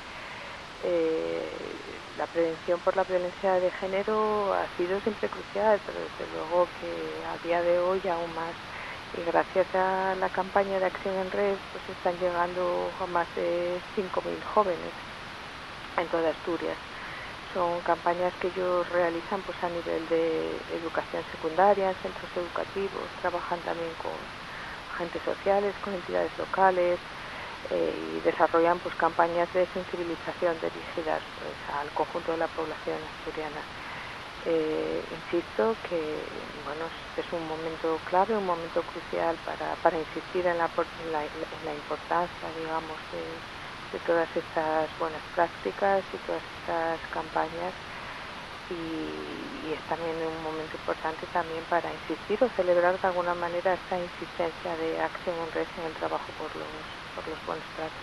Eh, la prevención por la violencia de género ha sido siempre crucial, pero desde luego que a día de hoy aún más. Y gracias a la campaña de Acción en Red pues están llegando a más de cinco mil jóvenes en toda Asturias. Son campañas que ellos realizan pues a nivel de educación secundaria, en centros educativos, trabajan también con agentes sociales, con entidades locales eh, y desarrollan pues campañas de sensibilización dirigidas pues al conjunto de la población asturiana. Eh, insisto que bueno, es un momento clave, un momento crucial para, para insistir en la, en la, en la importancia, digamos, de, de todas estas buenas prácticas y todas estas campañas y, y es también un momento importante también para insistir o celebrar de alguna manera esta insistencia de Acción en Red en el trabajo por los, por los buenos tratos.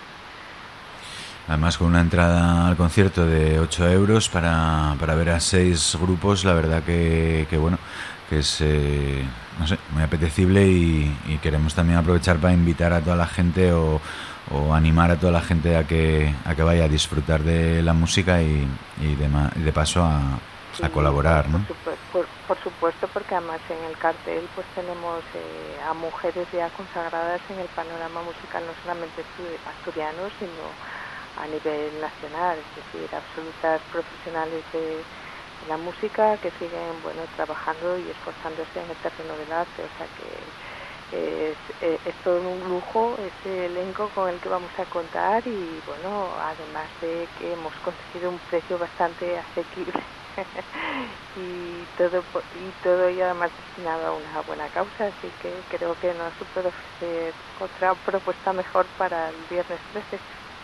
Además, con una entrada al concierto de ocho euros para, para ver a seis grupos, la verdad que, que bueno, que es eh, no sé, muy apetecible y, y queremos también aprovechar para invitar a toda la gente o, o animar a toda la gente a que a que vaya a disfrutar de la música y, y, de, y de paso a, sí, a colaborar, ¿no? Por, por, por supuesto, porque además en el cartel pues tenemos eh, a mujeres ya consagradas en el panorama musical, no solamente asturiano, sino a nivel nacional, es decir, absolutas profesionales de la música que siguen bueno trabajando y esforzándose en el terreno del arte, o sea que es, es, es todo un lujo este elenco con el que vamos a contar y bueno, además de que hemos conseguido un precio bastante asequible y todo y todo y además destinado a una buena causa, así que creo que no se puede ofrecer otra propuesta mejor para el viernes trece.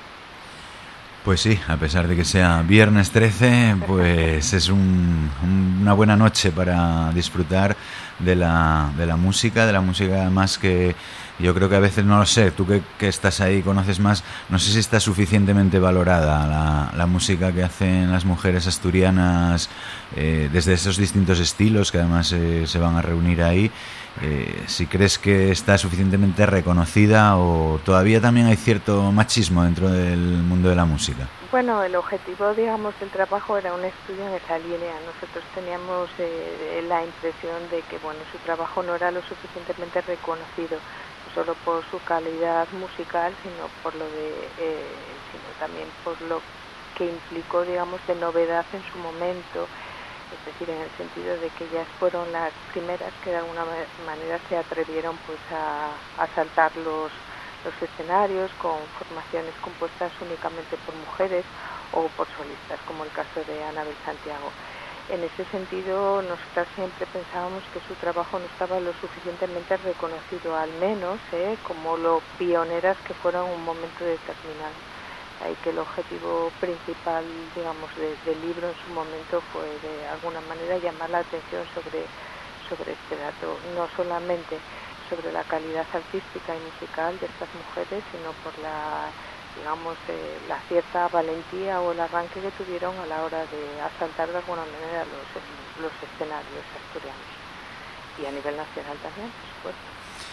Pues sí, a pesar de que sea viernes trece, pues es un, una buena noche para disfrutar de la, de la música, de la música además que yo creo que a veces, no lo sé, tú que, que estás ahí, conoces más, no sé si está suficientemente valorada la, la música que hacen las mujeres asturianas eh, desde esos distintos estilos que además eh, se van a reunir ahí. Eh, si crees que está suficientemente reconocida o todavía también hay cierto machismo dentro del mundo de la música. Bueno, el objetivo, digamos, del trabajo era un estudio en esa línea. Nosotros teníamos eh, la impresión de que, bueno, su trabajo no era lo suficientemente reconocido, no solo por su calidad musical, sino por lo de, eh, sino también por lo que implicó, digamos, de novedad en su momento. Es decir, en el sentido de que ellas fueron las primeras que de alguna manera se atrevieron pues a, a saltar los, los escenarios con formaciones compuestas únicamente por mujeres o por solistas, como el caso de Anabel Santiago. En ese sentido, nosotras siempre pensábamos que su trabajo no estaba lo suficientemente reconocido, al menos ¿eh? como lo pioneras que fueron en un momento determinado. Y que el objetivo principal, digamos, de, del libro en su momento fue de alguna manera llamar la atención sobre, sobre este dato, no solamente sobre la calidad artística y musical de estas mujeres, sino por la, digamos, eh, la cierta valentía o el arranque que tuvieron a la hora de asaltar de alguna manera los, los escenarios asturianos y a nivel nacional también, por supuesto.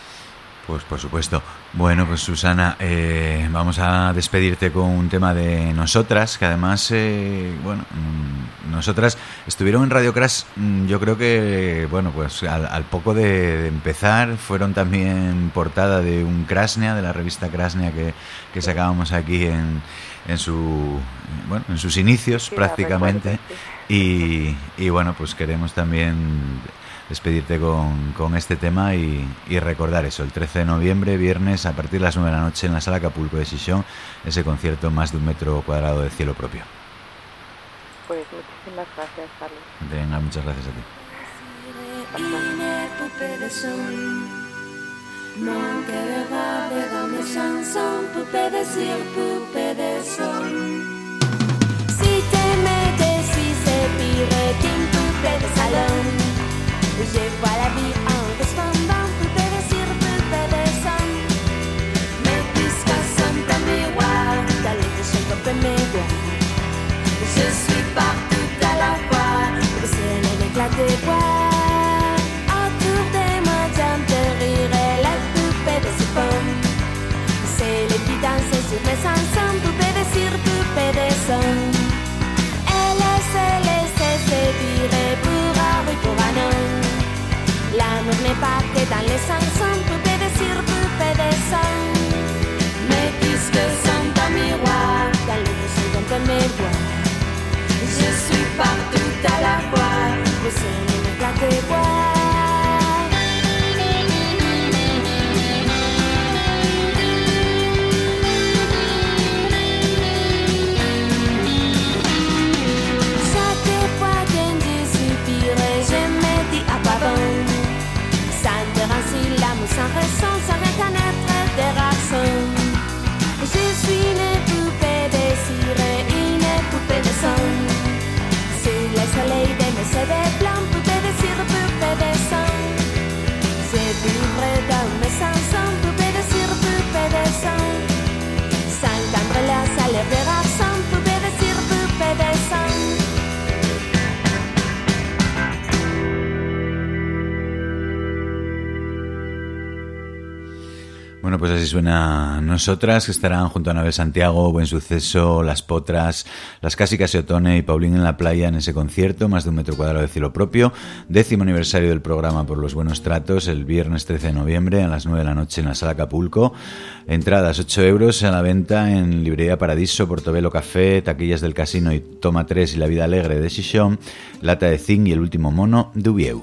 Pues por supuesto. Bueno, pues Susana, eh, vamos a despedirte con un tema de Nosotras, que además, eh, bueno, Nosotras estuvieron en Radio Crash, yo creo que, bueno, pues al, al poco de, de empezar, fueron también portada de un Krasnia, de la revista Krasnia que, que sacábamos aquí en, en su, bueno, en sus inicios sí, prácticamente. Y, y bueno, pues queremos también despedirte con, con este tema y, y recordar eso, el trece de noviembre, viernes, a partir de las nueve de la noche en la Sala Acapulco de Xixón, ese concierto Más de un metro cuadrado de cielo propio. Pues muchísimas gracias, Carlos. Venga, muchas gracias a ti. Si te metes y se pire, poupée de salon. Je vois la vie en répondant, poupée de cire, poupée de son. Mes disques sont un miroir, dans les déchets qu'on peut me voir. Je suis partout à la fois, c'est l'éclat des bois. Autour de moi, j'entends rire la poupée de chiffon. C'est les qui dansent sur mes chansons, poupée de cire, poupée de son. Elle se laisse séduire pour un oui, pour un non. L'amour n'est pas que dans les chansons, poupée de cire, poupée de son. Mes disques sont un miroir, dans les déchets qu'on peut me voir. Je suis partout à la fois, vous savez me plater voir. Chaque fois que je soupire, je me dis ah pardon. Sans déranger l'amour sans raison, sans reconnaître des raisons. Je suis une poupée de cire, une poupée de son. Le soleil de mes cheveux blancs, poupée de cire, poupée de son. Je vivrai dans mes chansons, poupée de cire, poupée de son. Sans cambre la salaire de garçon, poupée de cire, poupée de son. Bueno, pues así suena Nosotras, que estarán junto a Anabel Santiago, Buen Suceso, Las Potras, Las Casi Casi Otone y Paulín en la Playa en ese concierto, más de un metro cuadrado de cielo propio, décimo aniversario del programa Por los Buenos Tratos, el viernes trece de noviembre a las nueve de la noche en la Sala Acapulco. Entradas ocho euros a la venta en Librería Paradiso, Portobelo Café, Taquillas del Casino y Toma tres y La Vida Alegre de Xixón, Lata de Zinc y El Último Mono de Ubieu.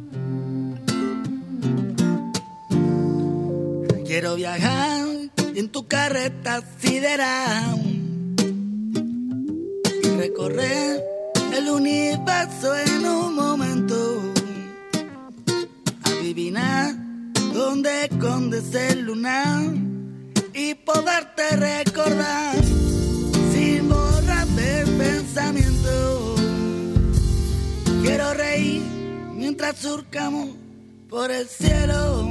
Quiero viajar en tu carreta sideral y recorrer el universo en un momento. Adivinar dónde escondes el lunar y poderte recordar sin borrar del pensamiento. Quiero reír mientras surcamos por el cielo.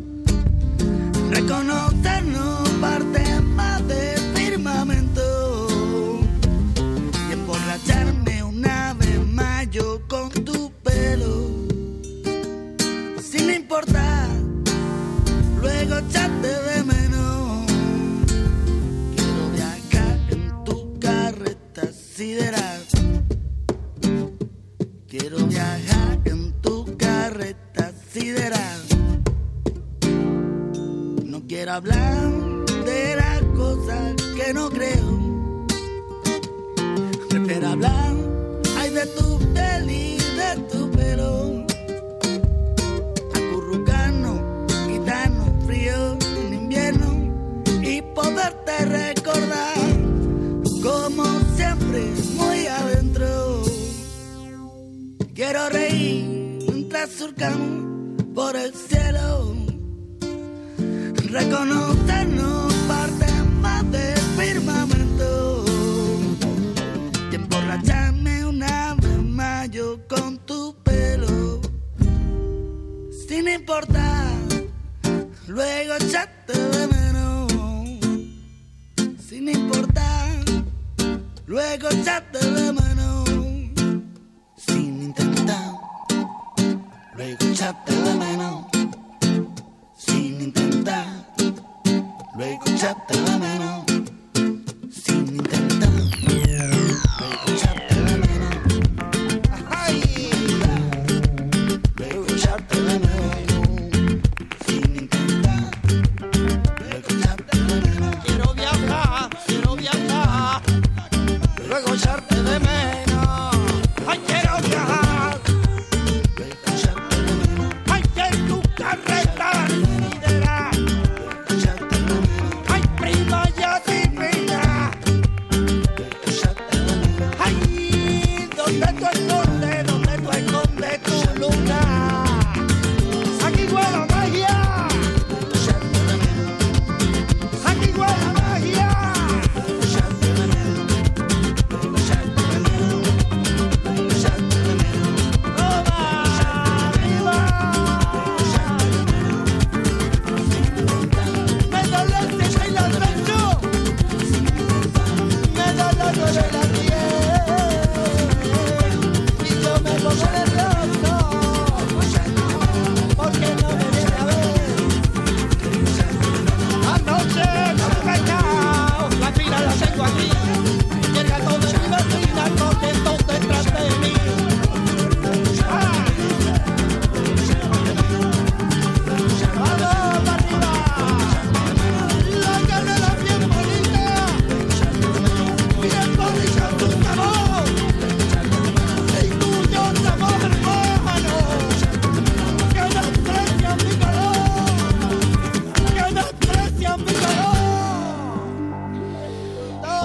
Reconocernos parte más del firmamento y emborracharme una vez más yo con tu pelo, sin importar luego echarte de menos. Quiero viajar en tu carreta sideral. Quiero viajar en tu carreta sideral. Quiero hablar de las cosas que no creo. Prefiero hablar, ay, de tu piel y de tu pelo. Acurrucarnos, quitarnos frío en invierno y poderte recordar como siempre muy adentro. Quiero reír mientras surcamos por el cielo. Reconocernos parte más del firmamento y emborracharme una vez más yo con tu pelo, sin importar luego echarte de menos. Sin importar luego echarte de menos. Sin intentar luego echarte de menos. Sin intentar luego echarte de menos, sin intentar, luego echarte de menos, ay, luego echarte de menos, sin intentar, luego echarte de menos. Quiero viajar, quiero viajar, luego echarte de menos, ay, quiero viajar, luego echarte de menos, ay, que tu carreta. Ya te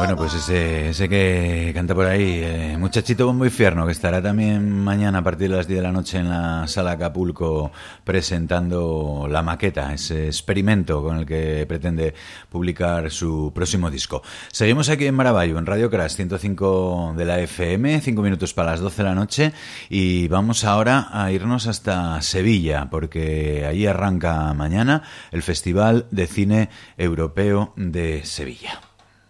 Bueno, pues ese, ese que canta por ahí, eh, Muchachito Bombo Infierno, que estará también mañana a partir de las diez de la noche en la Sala Acapulco presentando la maqueta, ese experimento con el que pretende publicar su próximo disco. Seguimos aquí en Maravallo, en Radio Crash ciento cinco de la F M, cinco minutos para las doce de la noche, y vamos ahora a irnos hasta Sevilla, porque allí arranca mañana el Festival de Cine Europeo de Sevilla.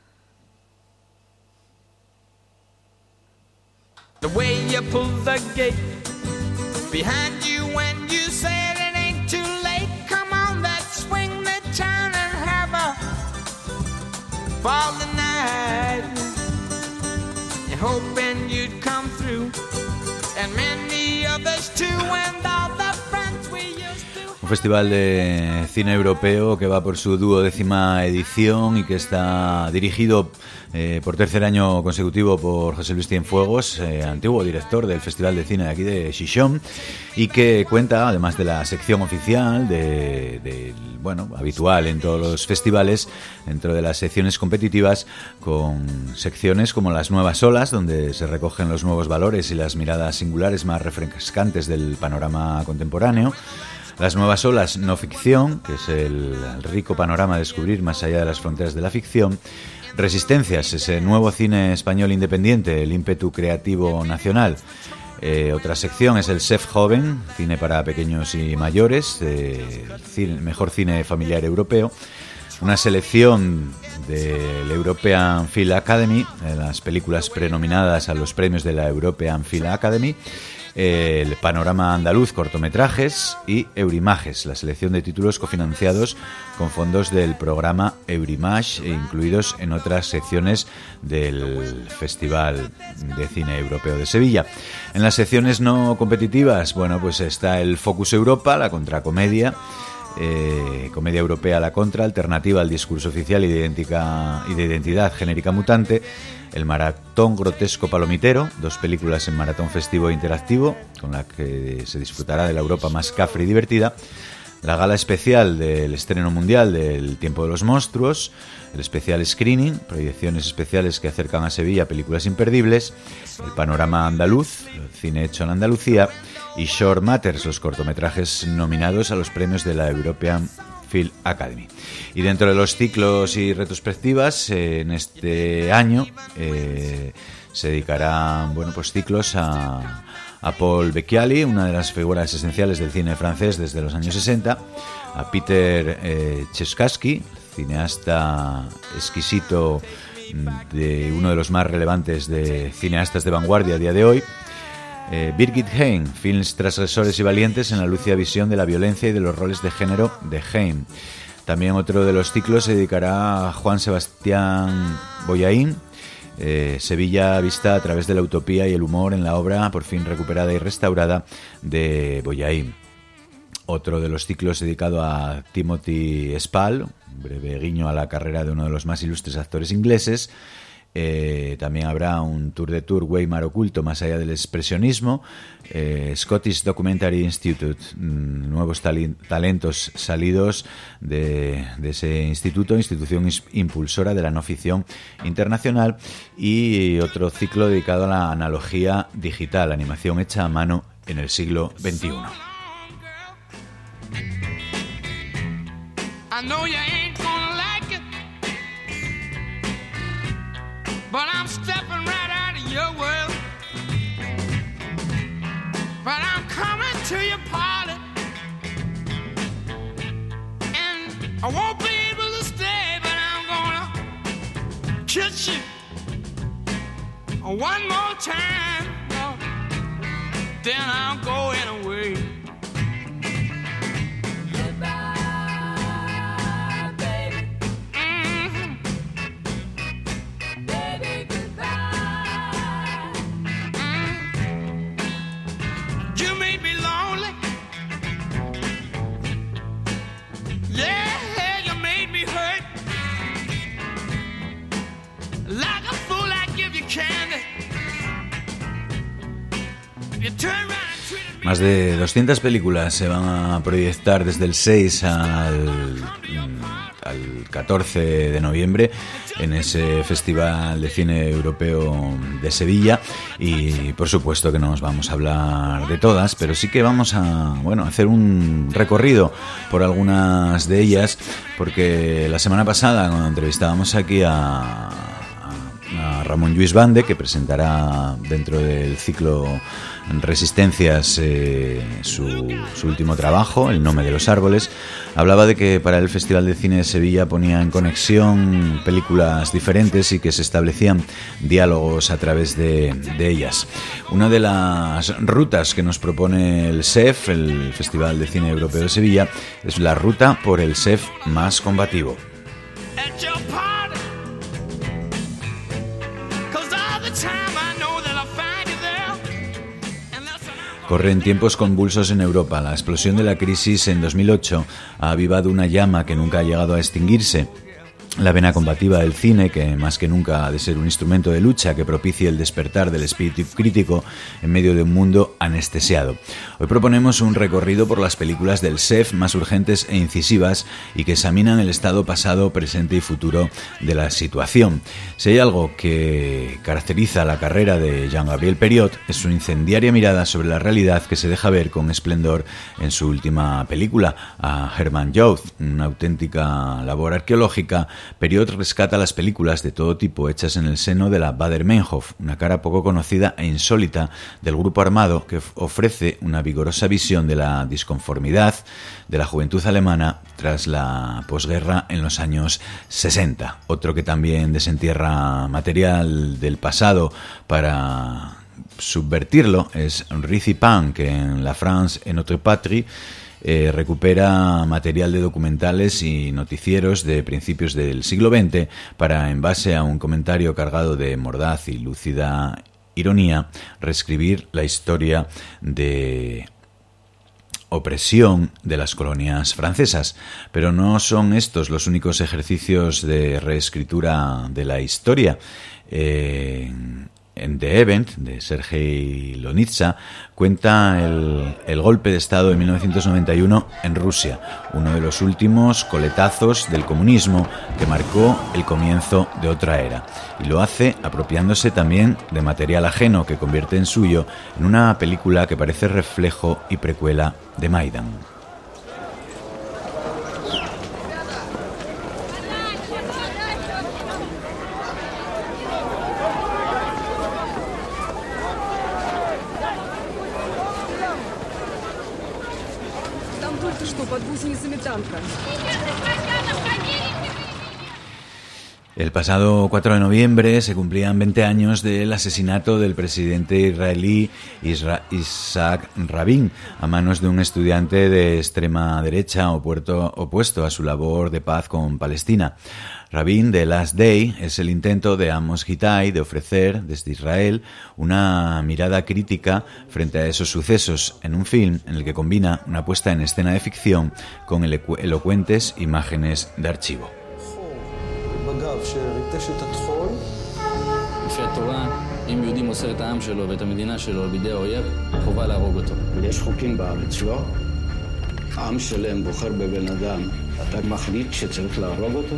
The way you pull the gate behind you when you said it ain't too late. Come on, let's swing the town and have a ball tonight. And hoping you'd come through, and many others too, and all the friends we used to. Un festival de cine europeo que va por su duodécima edición y que está dirigido eh, por tercer año consecutivo por José Luis Cienfuegos, eh, antiguo director del Festival de Cine de aquí de Xixón, y que cuenta, además de la sección oficial, de, de, bueno, habitual en todos los festivales, dentro de las secciones competitivas, con secciones como las nuevas olas, donde se recogen los nuevos valores y las miradas singulares más refrescantes del panorama contemporáneo. Las nuevas olas no ficción, que es el rico panorama a descubrir más allá de las fronteras de la ficción. Resistencias, ese nuevo cine español independiente, el ímpetu creativo nacional. Eh, otra sección es el Chef Joven, cine para pequeños y mayores, eh, cine, mejor cine familiar europeo. Una selección del European Film Academy, eh, las películas prenominadas a los premios de la European Film Academy. El panorama andaluz, cortometrajes, y Eurimages, la selección de títulos cofinanciados con fondos del programa Eurimage e incluidos en otras secciones del Festival de Cine Europeo de Sevilla. En las secciones no competitivas, bueno, pues está el Focus Europa, la contracomedia, eh, comedia europea a la contra, alternativa al discurso oficial y de, idéntica, y de identidad genérica mutante. El Maratón Grotesco Palomitero, dos películas en maratón festivo e interactivo, con la que se disfrutará de la Europa más cafre y divertida. La gala especial del estreno mundial del Tiempo de los Monstruos, el especial screening, proyecciones especiales que acercan a Sevilla películas imperdibles, el panorama andaluz, el cine hecho en Andalucía, y Short Matters, los cortometrajes nominados a los premios de la European Film Academy. Y dentro de los ciclos y retrospectivas, eh, en este año eh, se dedicarán, bueno, pues ciclos a, a Paul Becchiali, una de las figuras esenciales del cine francés desde los años sesenta, a Peter eh, Czeskarsky, cineasta exquisito, de uno de los más relevantes de cineastas de vanguardia a día de hoy. Eh, Birgit Hein, films transgresores y valientes en la lúcida visión de la violencia y de los roles de género de Hein. También otro de los ciclos se dedicará a Juan Sebastián Boyaín, eh, Sevilla vista a través de la utopía y el humor en la obra por fin recuperada y restaurada de Boyaín. Otro de los ciclos dedicado a Timothy Spall, un breve guiño a la carrera de uno de los más ilustres actores ingleses. Eh, también habrá un tour de tour Weimar oculto más allá del expresionismo, eh, Scottish Documentary Institute, mm, nuevos tali- talentos salidos de, de ese instituto, institución is- impulsora de la no ficción internacional, y otro ciclo dedicado a la analogía digital, animación hecha a mano en el siglo veintiuno. I know you ain't gonna like it, but I'm stepping right out of your world. But I'm coming to your party, and I won't be able to stay, but I'm gonna kiss you one more time, no, then I'm going away. Más de doscientas películas se van a proyectar desde el seis al, al catorce de noviembre en ese Festival de Cine Europeo de Sevilla, y por supuesto que no nos vamos a hablar de todas, pero sí que vamos a, bueno, hacer un recorrido por algunas de ellas, porque la semana pasada cuando entrevistábamos aquí a, a Ramón Lluís Bande, que presentará dentro del ciclo Resistencias eh, su, su último trabajo, El Nome de los Árboles, hablaba de que para el Festival de Cine de Sevilla ponía en conexión películas diferentes y que se establecían diálogos a través de, de ellas. Una de las rutas que nos propone el S E F, el Festival de Cine Europeo de Sevilla, es la ruta por el S E F más combativo. Corren tiempos convulsos en Europa. La explosión de la crisis en dos mil ocho ha avivado una llama que nunca ha llegado a extinguirse. La vena combativa del cine, que más que nunca ha de ser un instrumento de lucha que propicie el despertar del espíritu crítico en medio de un mundo anestesiado. Hoy proponemos un recorrido por las películas del S E F más urgentes e incisivas y que examinan el estado pasado, presente y futuro de la situación. Si hay algo que caracteriza la carrera de Jean-Gabriel Periot, es su incendiaria mirada sobre la realidad que se deja ver con esplendor en su última película, a Hermann Joth, una auténtica labor arqueológica. Periot rescata las películas de todo tipo hechas en el seno de la Baader-Meinhof, una cara poco conocida e insólita del grupo armado que ofrece una vigorosa visión de la disconformidad de la juventud alemana tras la posguerra en los años sesenta. Otro que también desentierra material del pasado para subvertirlo es Rizzi Pan, que en La France et notre patrie Eh, recupera material de documentales y noticieros de principios del siglo veinte para, en base a un comentario cargado de mordaz y lúcida ironía, reescribir la historia de opresión de las colonias francesas. Pero no son estos los únicos ejercicios de reescritura de la historia. Eh, En The Event, de Sergei Lonitsa, cuenta el, el golpe de Estado de mil novecientos noventa y uno en Rusia, uno de los últimos coletazos del comunismo que marcó el comienzo de otra era. Y lo hace apropiándose también de material ajeno que convierte en suyo en una película que parece reflejo y precuela de Maidan. El pasado cuatro de noviembre se cumplían veinte años del asesinato del presidente israelí Isra- Isaac Rabin a manos de un estudiante de extrema derecha opuesto, opuesto a su labor de paz con Palestina. Rabin, The Last Day, es el intento de Amos Gitai de ofrecer desde Israel una mirada crítica frente a esos sucesos en un film en el que combina una puesta en escena de ficción con elocu- elocuentes imágenes de archivo. שריטש את התחול. לפי התורה, אם יהודי מוסר את העם שלו ואת המדינה שלו בידי האויב, חובה להרוג אותו. ויש חוקים בארץ, לא? עם שלם בוחר בבן אדם, אתה מחליט שצריך להרוג אותו?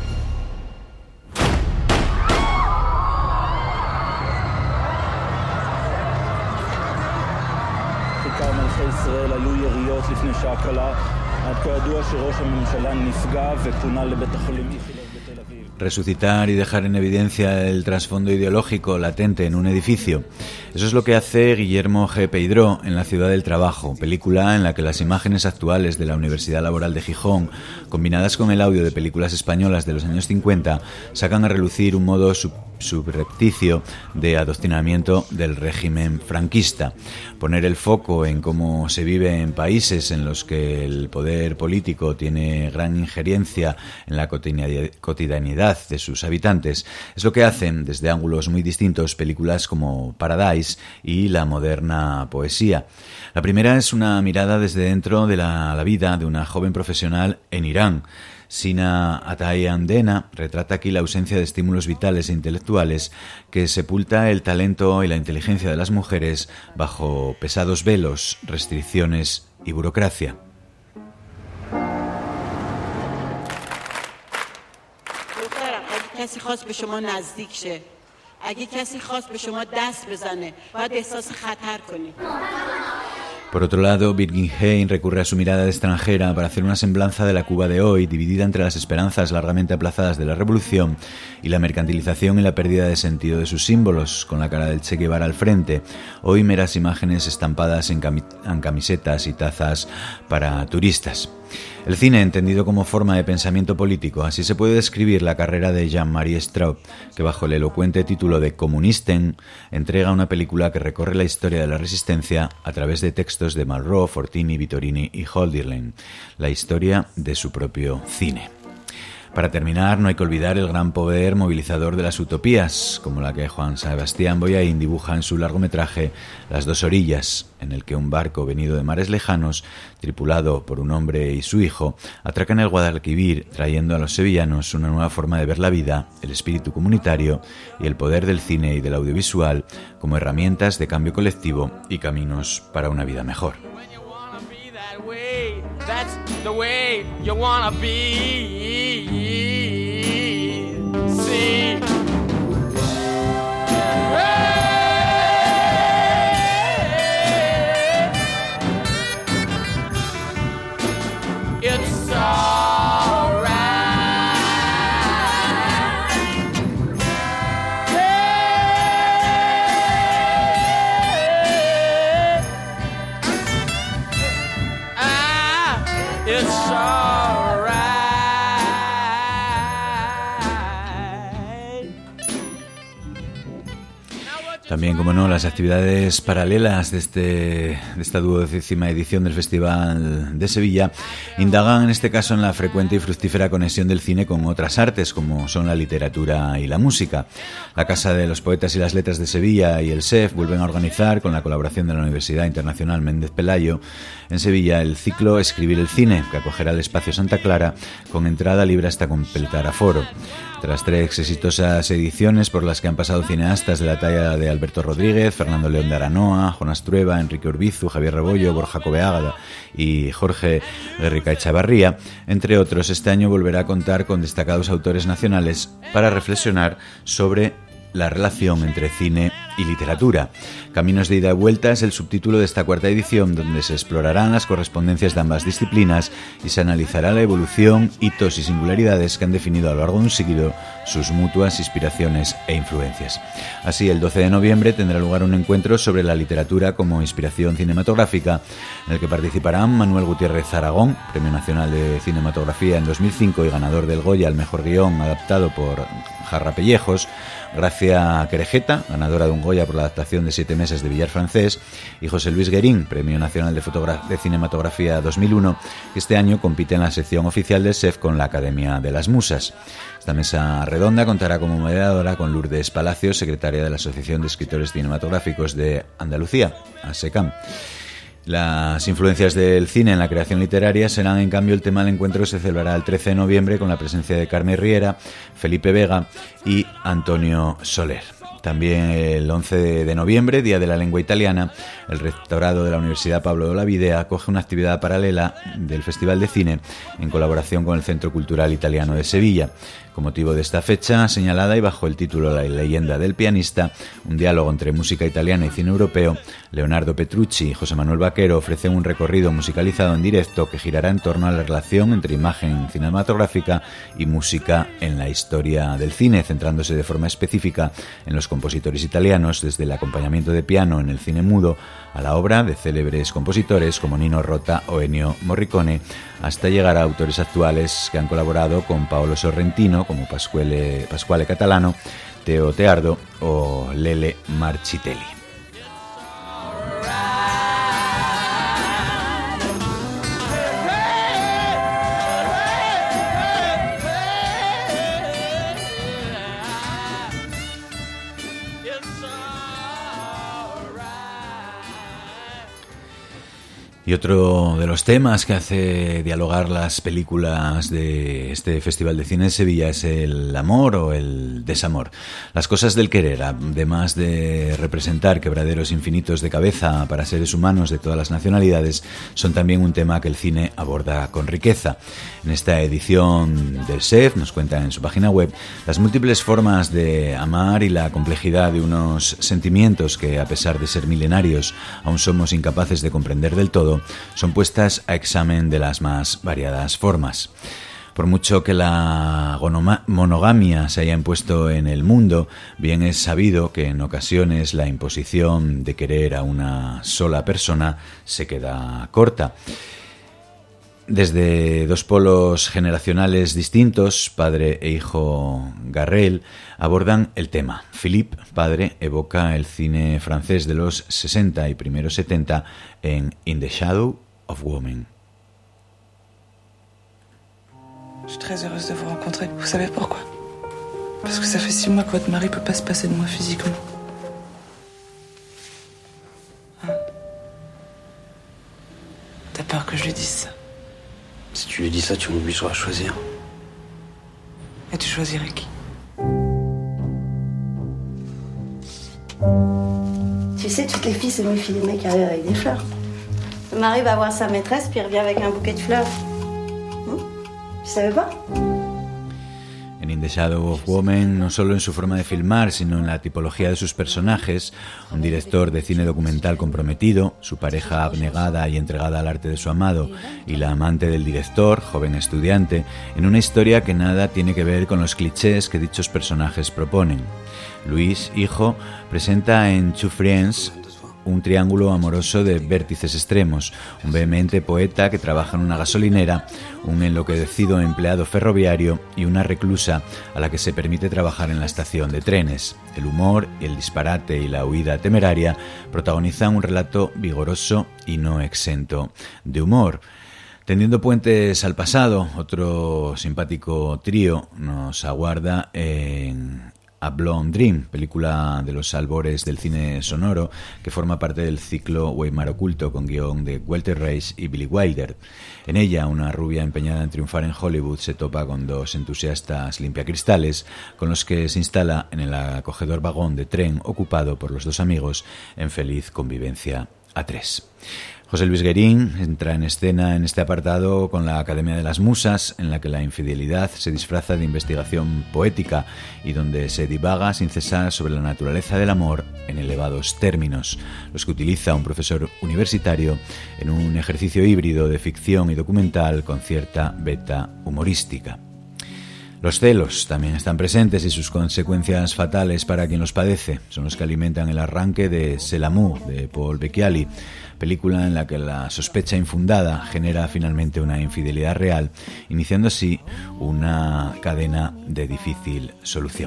בעיקר מלכי ישראל היו יריות לפני שעה קלה, עד כה ידוע שראש הממשלה נפגע ופונה לבית החולים איכילוב בתל אביב. Resucitar y dejar en evidencia el trasfondo ideológico latente en un edificio. Eso es lo que hace Guillermo G. Peydró en La ciudad del trabajo, película en la que las imágenes actuales de la Universidad Laboral de Gijón, combinadas con el audio de películas españolas de los años cincuenta, sacan a relucir un modo sub subrepticio de adoctrinamiento del régimen franquista. Poner el foco en cómo se vive en países en los que el poder político tiene gran injerencia en la cotidianidad de sus habitantes es lo que hacen desde ángulos muy distintos películas como Paradise y la moderna poesía. La primera es una mirada desde dentro de la, la vida de una joven profesional en Irán. Sina Atayandena retrata aquí la ausencia de estímulos vitales e intelectuales que sepulta el talento y la inteligencia de las mujeres bajo pesados velos, restricciones y burocracia. کسی خواست به شما نزدیک شه، اگه کسی خواست به شما دست بزنه، باید احساس خطر کنید. Por otro lado, Birgit Hein recurre a su mirada de extranjera para hacer una semblanza de la Cuba de hoy, dividida entre las esperanzas largamente aplazadas de la revolución y la mercantilización y la pérdida de sentido de sus símbolos, con la cara del Che Guevara al frente, hoy meras imágenes estampadas en, cami- en camisetas y tazas para turistas. El cine, entendido como forma de pensamiento político, así se puede describir la carrera de Jean-Marie Straub, que bajo el elocuente título de Kommunisten entrega una película que recorre la historia de la resistencia a través de textos de Malraux, Fortini, Vittorini y Hölderlin, la historia de su propio cine. Para terminar, no hay que olvidar el gran poder movilizador de las utopías, como la que Juan Sebastián Boyain dibuja en su largometraje Las dos orillas, en el que un barco venido de mares lejanos, tripulado por un hombre y su hijo, atraca en el Guadalquivir, trayendo a los sevillanos una nueva forma de ver la vida, el espíritu comunitario y el poder del cine y del audiovisual como herramientas de cambio colectivo y caminos para una vida mejor. That's the way you wanna be. See. It's alright. It's alright. También, como no, las actividades paralelas de, este, de esta duodécima edición del Festival de Sevilla indagan en este caso en la frecuente y fructífera conexión del cine con otras artes, como son la literatura y la música. La Casa de los Poetas y las Letras de Sevilla y el S E F vuelven a organizar, con la colaboración de la Universidad Internacional Méndez Pelayo, en Sevilla, el ciclo Escribir el Cine, que acogerá el Espacio Santa Clara con entrada libre hasta completar aforo. Tras tres exitosas ediciones por las que han pasado cineastas de la talla de Alberto Rodríguez, Fernando León de Aranoa, Jonas Trueba, Enrique Urbizu, Javier Rebollo, Borja Cobeaga y Jorge Guerrica Echavarría, entre otros, este año volverá a contar con destacados autores nacionales para reflexionar sobre la relación entre cine y literatura. Caminos de ida y vuelta es el subtítulo de esta cuarta edición, donde se explorarán las correspondencias de ambas disciplinas y se analizará la evolución, hitos y singularidades que han definido a lo largo de un siglo sus mutuas inspiraciones e influencias. Así, el doce de noviembre tendrá lugar un encuentro sobre la literatura como inspiración cinematográfica, en el que participarán Manuel Gutiérrez Aragón, Premio Nacional de Cinematografía en dos mil cinco y ganador del Goya al mejor guión adaptado por Jarra Pellejos, Gracia Querejeta, ganadora de un Goya por la adaptación de Siete meses de Villar Francés, y José Luis Guerín, Premio Nacional de, Fotogra- de Cinematografía dos mil uno, que este año compite en la sección oficial del S E F con la Academia de las Musas. Esta mesa redonda contará como moderadora con Lourdes Palacios, secretaria de la Asociación de Escritores Cinematográficos de Andalucía, ASECAM. Las influencias del cine en la creación literaria serán, en cambio, el tema del encuentro que se celebrará el trece de noviembre con la presencia de Carmen Riera, Felipe Vega y Antonio Soler. También el once de noviembre, Día de la Lengua Italiana, el Rectorado de la Universidad Pablo de Olavide acoge una actividad paralela del Festival de Cine en colaboración con el Centro Cultural Italiano de Sevilla. Con motivo de esta fecha señalada y bajo el título La leyenda del pianista, un diálogo entre música italiana y cine europeo, Leonardo Petrucci y José Manuel Vaquero ofrecen un recorrido musicalizado en directo que girará en torno a la relación entre imagen cinematográfica y música en la historia del cine, centrándose de forma específica en los compositores italianos, desde el acompañamiento de piano en el cine mudo a la obra de célebres compositores como Nino Rota o Ennio Morricone, hasta llegar a autores actuales que han colaborado con Paolo Sorrentino, como Pasquale, Pasquale Catalano, Teo Teardo o Lele Marchitelli. Y otro de los temas que hace dialogar las películas de este Festival de Cine de Sevilla es el amor o el desamor. Las cosas del querer, además de representar quebraderos infinitos de cabeza para seres humanos de todas las nacionalidades, son también un tema que el cine aborda con riqueza. En esta edición del S E F nos cuenta en su página web las múltiples formas de amar y la complejidad de unos sentimientos que, a pesar de ser milenarios, aún somos incapaces de comprender del todo, son puestas a examen de las más variadas formas. Por mucho que la monogamia se haya impuesto en el mundo, bien es sabido que en ocasiones la imposición de querer a una sola persona se queda corta. Desde dos polos generacionales distintos, padre e hijo Garrel, abordan el tema. Philippe, padre, evoca el cine francés de los sesenta y primeros setenta en In the Shadow of Woman. Je suis très heureuse de vous rencontrer. Vous savez pourquoi? Parce que ça fait six mois que votre mari peut pas se passer de moi physiquement. Hein? T'as peur que je lui dise ça? Si tu lui dis ça, tu m'obligeras à choisir. Et tu choisirais qui? Tu sais, toutes les filles se méfient des mecs qui arrivent avec des fleurs. Le mari va voir sa maîtresse, puis il revient avec un bouquet de fleurs. Hum? Tu savais pas? En In the Shadow of Woman, no solo en su forma de filmar, sino en la tipología de sus personajes, un director de cine documental comprometido, su pareja abnegada y entregada al arte de su amado, y la amante del director, joven estudiante, en una historia que nada tiene que ver con los clichés que dichos personajes proponen. Luis, hijo, presenta en Two Friends un triángulo amoroso de vértices extremos, un vehemente poeta que trabaja en una gasolinera, un enloquecido empleado ferroviario y una reclusa a la que se permite trabajar en la estación de trenes. El humor, el disparate y la huida temeraria protagonizan un relato vigoroso y no exento de humor. Tendiendo puentes al pasado, otro simpático trío nos aguarda en A Blonde Dream, película de los albores del cine sonoro que forma parte del ciclo Weimar Oculto, con guión de Walter Reis y Billy Wilder. En ella, una rubia empeñada en triunfar en Hollywood se topa con dos entusiastas limpiacristales con los que se instala en el acogedor vagón de tren ocupado por los dos amigos en feliz convivencia a tres. José Luis Guerín entra en escena en este apartado con la Academia de las Musas, en la que la infidelidad se disfraza de investigación poética y donde se divaga sin cesar sobre la naturaleza del amor en elevados términos, los que utiliza un profesor universitario en un ejercicio híbrido de ficción y documental con cierta beta humorística. Los celos también están presentes y sus consecuencias fatales para quien los padece son los que alimentan el arranque de C'est l'amour de Paul Becchiali, película en la que la sospecha infundada genera finalmente una infidelidad real, iniciando así una cadena de difícil solución.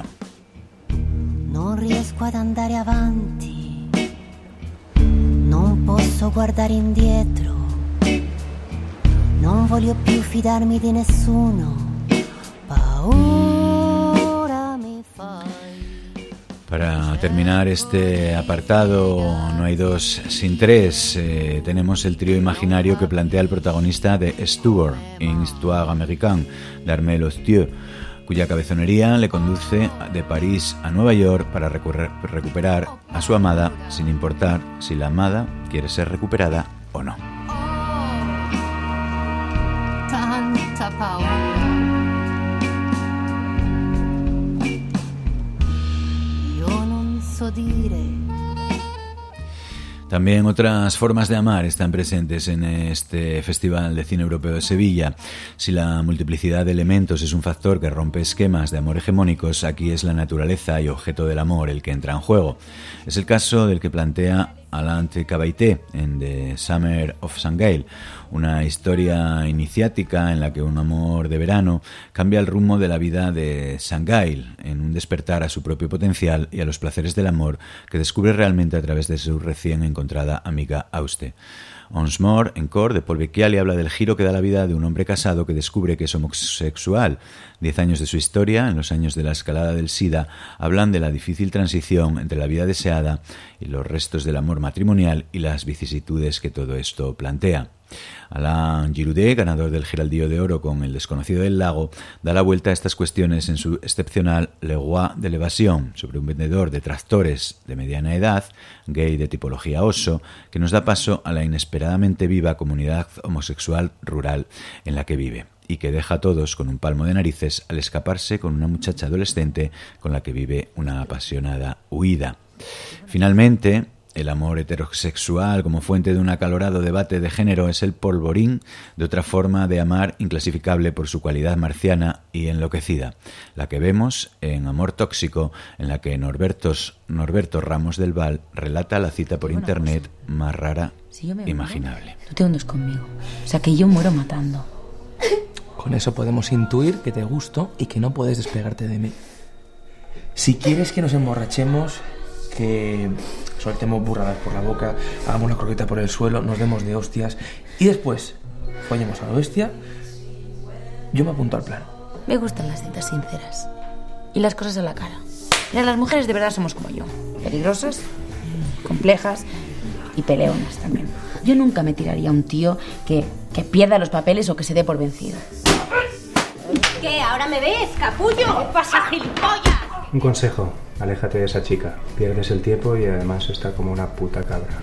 Non riesco ad andare avanti, non posso guardare indietro, non voglio più fidarmi di nessuno. Para terminar este apartado, no hay dos sin tres. Eh, tenemos el trío imaginario que plantea el protagonista de Stuart, en Histoire Américaine, de Armel Ostieux, cuya cabezonería le conduce de París a Nueva York para recuperar a su amada, sin importar si la amada quiere ser recuperada o no. Tanta paura. También otras formas de amar están presentes en este Festival de Cine Europeo de Sevilla. Si la multiplicidad de elementos es un factor que rompe esquemas de amor hegemónicos, aquí es la naturaleza y objeto del amor el que entra en juego. Es el caso del que plantea Alain Cabaité en The Summer of Sangail, una historia iniciática en la que un amor de verano cambia el rumbo de la vida de Sangail en un despertar a su propio potencial y a los placeres del amor que descubre realmente a través de su recién encontrada amiga Auste. Once More, Encore, de Paul Becchiali, habla del giro que da la vida de un hombre casado que descubre que es homosexual. Diez años de su historia, en los años de la escalada del SIDA, hablan de la difícil transición entre la vida deseada y los restos del amor matrimonial y las vicisitudes que todo esto plantea. Alain Giroudet, ganador del Giraldillo de Oro con El desconocido del lago, da la vuelta a estas cuestiones en su excepcional Le Roi de l'Évasion, sobre un vendedor de tractores de mediana edad, gay de tipología oso, que nos da paso a la inesperadamente viva comunidad homosexual rural en la que vive, y que deja a todos con un palmo de narices al escaparse con una muchacha adolescente con la que vive una apasionada huida. Finalmente, el amor heterosexual como fuente de un acalorado debate de género es el polvorín de otra forma de amar inclasificable por su cualidad marciana y enloquecida, la que vemos en Amor tóxico, en la que Norbertos, Norberto Ramos del Val relata la cita por internet más rara si yo me imaginable. Muero, tú te hundes conmigo, o sea que yo muero matando. Con eso podemos intuir que te gusto y que no puedes despegarte de mí. Si quieres que nos emborrachemos, que soltemos burradas por la boca, hagamos la croqueta por el suelo, nos demos de hostias y después follemos a la bestia, yo me apunto al plan. Me gustan las citas sinceras y las cosas a la cara. Mira, las mujeres de verdad somos como yo, peligrosas, complejas y peleonas también. Yo nunca me tiraría a un tío que, que pierda los papeles o que se dé por vencido. ¿Qué? ¿Ahora me ves, capullo? ¿Qué pasa, gilipollas? Un consejo, aléjate de esa chica. Pierdes el tiempo y además está como una puta cabra.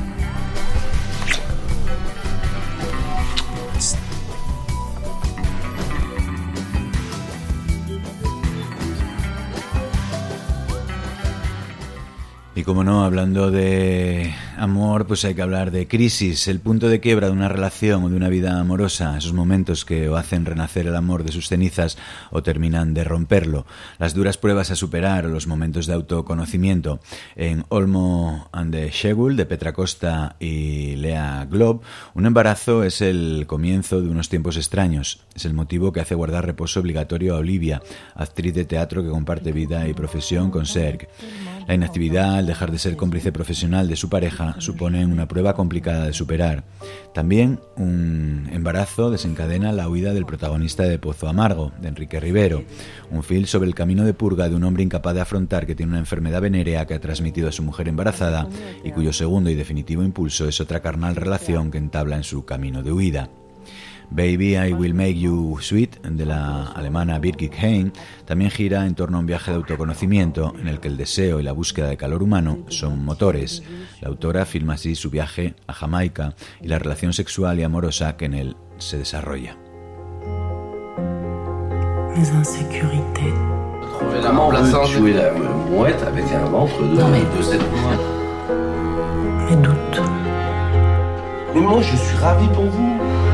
Y como no, hablando de amor, pues hay que hablar de crisis, el punto de quiebra de una relación o de una vida amorosa, esos momentos que o hacen renacer el amor de sus cenizas o terminan de romperlo, las duras pruebas a superar o los momentos de autoconocimiento. En Olmo and the Schedule, de Petra Costa y Lea Glob, un embarazo es el comienzo de unos tiempos extraños, es el motivo que hace guardar reposo obligatorio a Olivia, actriz de teatro que comparte vida y profesión con Serge. La inactividad, al dejar de ser cómplice profesional de su pareja, suponen una prueba complicada de superar. También un embarazo desencadena la huida del protagonista de Pozo Amargo, de Enrique Rivero, un film sobre el camino de purga de un hombre incapaz de afrontar que tiene una enfermedad venérea que ha transmitido a su mujer embarazada y cuyo segundo y definitivo impulso es otra carnal relación que entabla en su camino de huida. Baby, I Will Make You Sweet, de la alemana Birgit Hein, también gira en torno a un viaje de autoconocimiento en el que el deseo y la búsqueda de calor humano son motores. La autora filma así su viaje a Jamaica y la relación sexual y amorosa que en él se desarrolla. Mes insécurités. Comment on veut tuer la mouette avec un ventre de, de sept mois? Mes doutes. Mais moi, je suis ravi pour vous.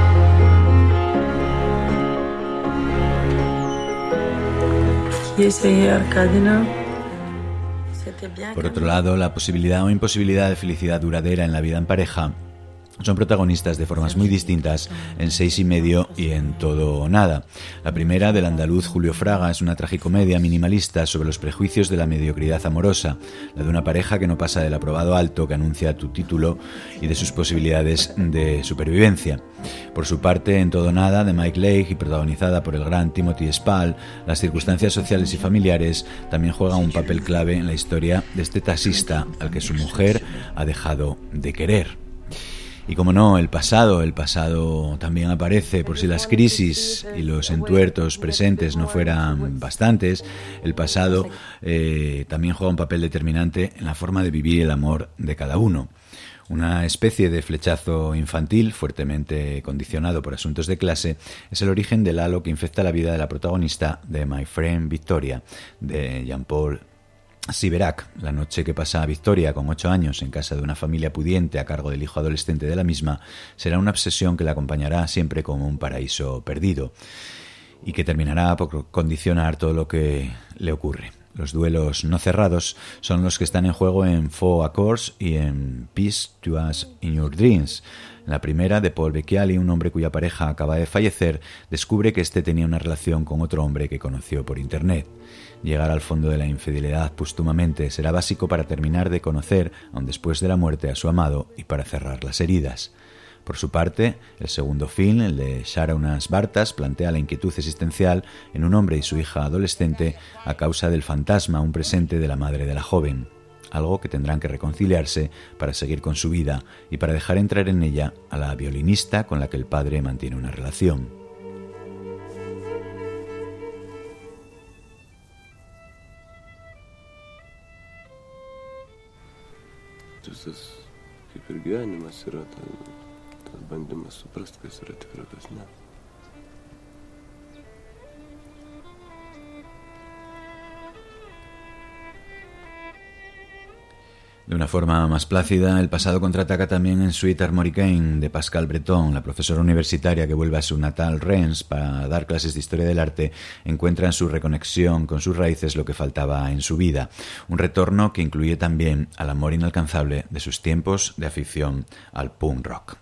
Por otro lado, la posibilidad o imposibilidad de felicidad duradera en la vida en pareja son protagonistas de formas muy distintas en Seis y medio y en Todo o Nada. La primera, del andaluz Julio Fraga, es una tragicomedia minimalista sobre los prejuicios de la mediocridad amorosa, la de una pareja que no pasa del aprobado alto que anuncia tu título y de sus posibilidades de supervivencia. Por su parte, en Todo o Nada, de Mike Leigh y protagonizada por el gran Timothy Spall, las circunstancias sociales y familiares también juegan un papel clave en la historia de este taxista al que su mujer ha dejado de querer. Y como no, el pasado, el pasado también aparece, por si las crisis y los entuertos presentes no fueran bastantes, el pasado eh, también juega un papel determinante en la forma de vivir el amor de cada uno. Una especie de flechazo infantil, fuertemente condicionado por asuntos de clase, es el origen del halo que infecta la vida de la protagonista de My Friend Victoria, de Jean-Paul Siverac. La noche que pasa Victoria con ocho años en casa de una familia pudiente a cargo del hijo adolescente de la misma será una obsesión que la acompañará siempre como un paraíso perdido y que terminará por condicionar todo lo que le ocurre. Los duelos no cerrados son los que están en juego en Four Accords y en Peace to Us in Your Dreams. En la primera, de Paul Becchiali, un hombre cuya pareja acaba de fallecer, descubre que éste tenía una relación con otro hombre que conoció por internet. Llegar al fondo de la infidelidad póstumamente será básico para terminar de conocer, aun después de la muerte, a su amado y para cerrar las heridas. Por su parte, el segundo film, el de Sharunas Bartas, plantea la inquietud existencial en un hombre y su hija adolescente a causa del fantasma aún presente de la madre de la joven, algo que tendrán que reconciliarse para seguir con su vida y para dejar entrar en ella a la violinista con la que el padre mantiene una relación. kaip ir gyvenimas yra tas bandymas suprasti, kas yra tikra, kas ne. De una forma más plácida, el pasado contraataca también en Suite Armoricaine de Pascal Breton. La profesora universitaria que vuelve a su natal Rennes para dar clases de historia del arte encuentra en su reconexión con sus raíces lo que faltaba en su vida. Un retorno que incluye también al amor inalcanzable de sus tiempos de afición al punk rock.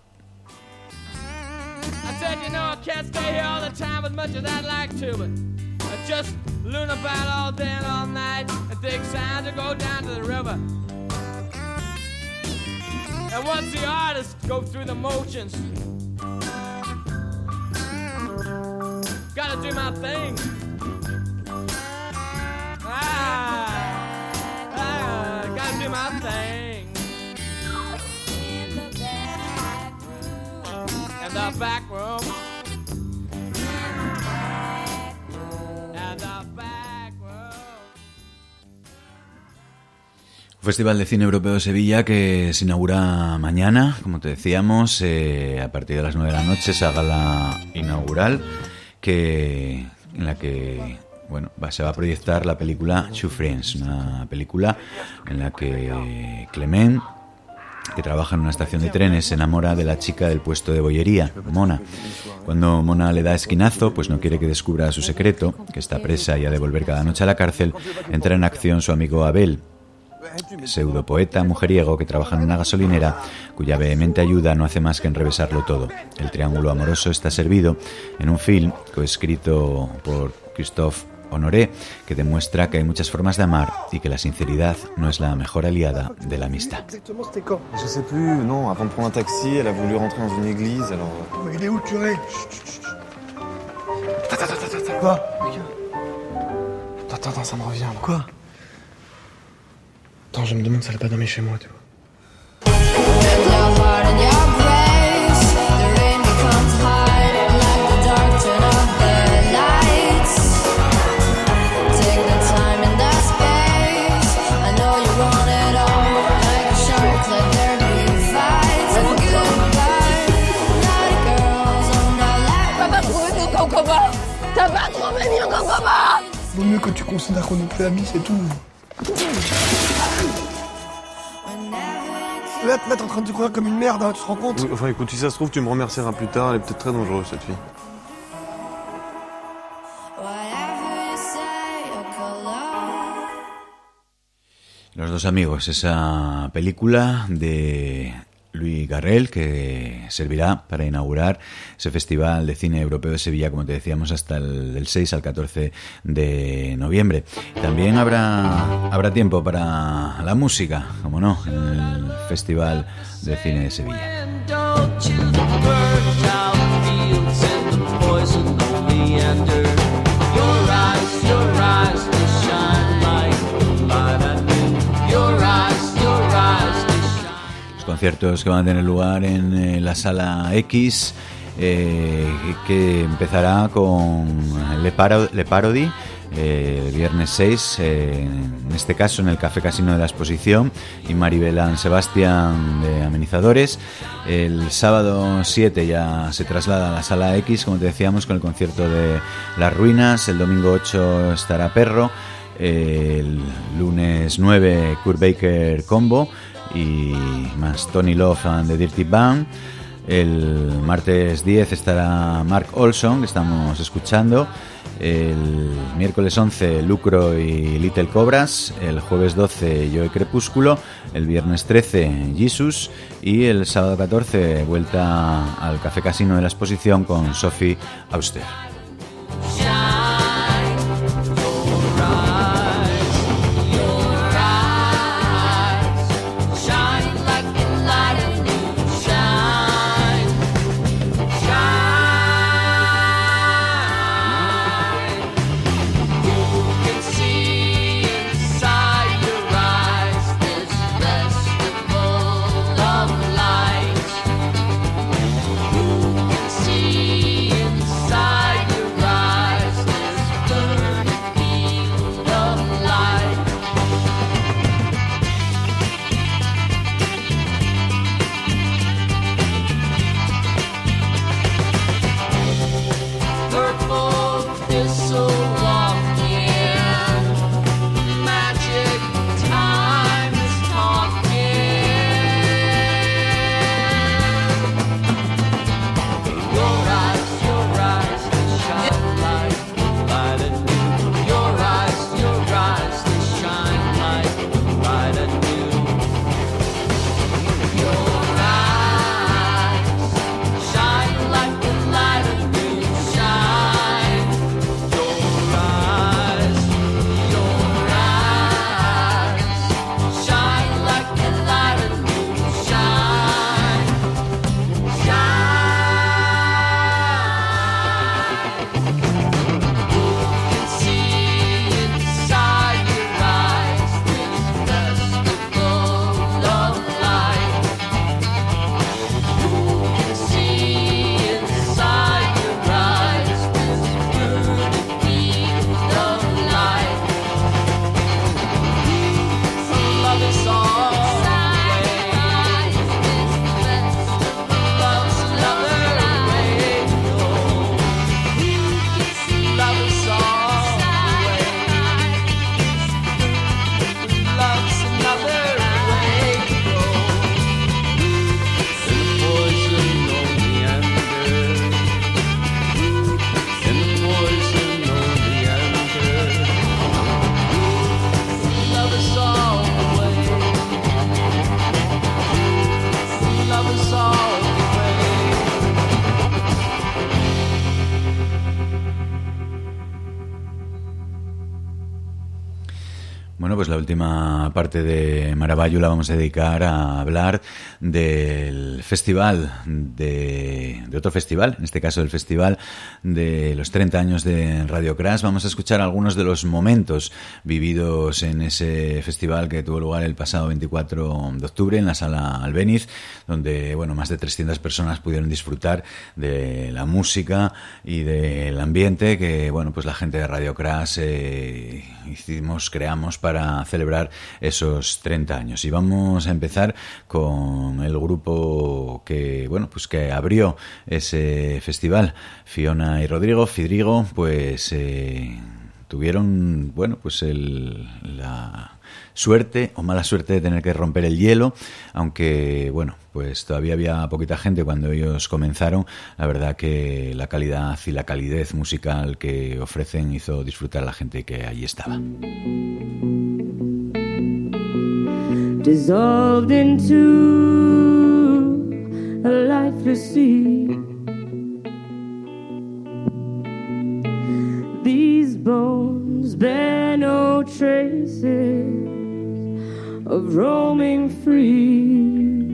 And once the artists go through the motions, gotta do my thing. Ah, ah, gotta do my thing. In the back room. In the back room. Festival de Cine Europeo de Sevilla que se inaugura mañana, como te decíamos, eh, a partir de las nueve de la noche, esa gala inaugural que, en la que bueno, va, se va a proyectar la película Two Friends, una película en la que Clement, que trabaja en una estación de trenes, se enamora de la chica del puesto de bollería, Mona. Cuando Mona le da esquinazo, pues no quiere que descubra su secreto, que está presa y ha de volver cada noche a la cárcel, entra en acción su amigo Abel, pseudopoeta mujeriego que trabaja en una gasolinera cuya vehemente ayuda no hace más que enrevesarlo todo. El triángulo amoroso está servido en un film coescrito por Christophe Honoré que demuestra que hay muchas formas de amar y que la sinceridad no es la mejor aliada de la amistad. Je sais plus, non, avant de prendre un taxi, elle a voulu rentrer dans une église, alors... Il est où le curé? Attends, attends, attends, attends. Quoi? Attends, attends, ça me revient. Là. Quoi? Attends, je me demande si elle a pas dormi chez moi, tu vois. T'as pas trouvé mieux qu'un copain? Vaut mieux que tu considères qu'on est plus amis, c'est tout. Là, te mettre en train de te courir comme une merde, hein, tu te rends compte? Oui, enfin écoute, si ça se trouve, tu me remercieras plus tard, elle est peut-être très dangereuse cette fille. Los dos amigos, esa película de Louis Garrel que servirá para inaugurar ese Festival de Cine Europeo de Sevilla, como te decíamos, hasta el del seis al catorce de noviembre. También habrá, habrá tiempo para la música, como no, en el Festival de Cine de Sevilla. Conciertos que van a tener lugar en eh, la Sala X, eh, que empezará con Le, Paro, Le Parody, eh, el viernes seis, eh, en este caso en el Café Casino de la Exposición, y Maribel and Sebastián de Amenizadores. El sábado siete ya se traslada a la Sala X, como te decíamos, con el concierto de Las Ruinas. El domingo ocho estará Perro, eh, el lunes nueve Kurt Baker Combo y más Tony Love and the Dirty Band. El martes diez estará Mark Olson, que estamos escuchando. El miércoles once Lucro y Little Cobras. El jueves doce Joe Crepúsculo. El viernes trece Jesus. Y el sábado catorce vuelta al Café Casino de la Exposición con Sophie Auster. Bueno, pues la última parte de Maravallo la vamos a dedicar a hablar del festival, de, de otro festival, en este caso el festival de los treinta años de Radio Crash. Vamos a escuchar algunos de los momentos vividos en ese festival que tuvo lugar el pasado veinticuatro de octubre en la Sala Albéniz, donde, bueno, más de trescientas personas pudieron disfrutar de la música y del ambiente que, bueno, pues la gente de Radio Crash eh, hicimos, creamos para celebrar esos treinta años. Y vamos a empezar con el grupo que, bueno, pues que abrió ese festival, Fiona y Rodrigo. Fidrigo, pues eh, tuvieron, bueno, pues el, la suerte o mala suerte de tener que romper el hielo, aunque, bueno, pues todavía había poquita gente cuando ellos comenzaron. La verdad que la calidad y la calidez musical que ofrecen hizo disfrutar a la gente que allí estaba. Dissolved into a lifeless sea. These bones bear no traces of roaming free.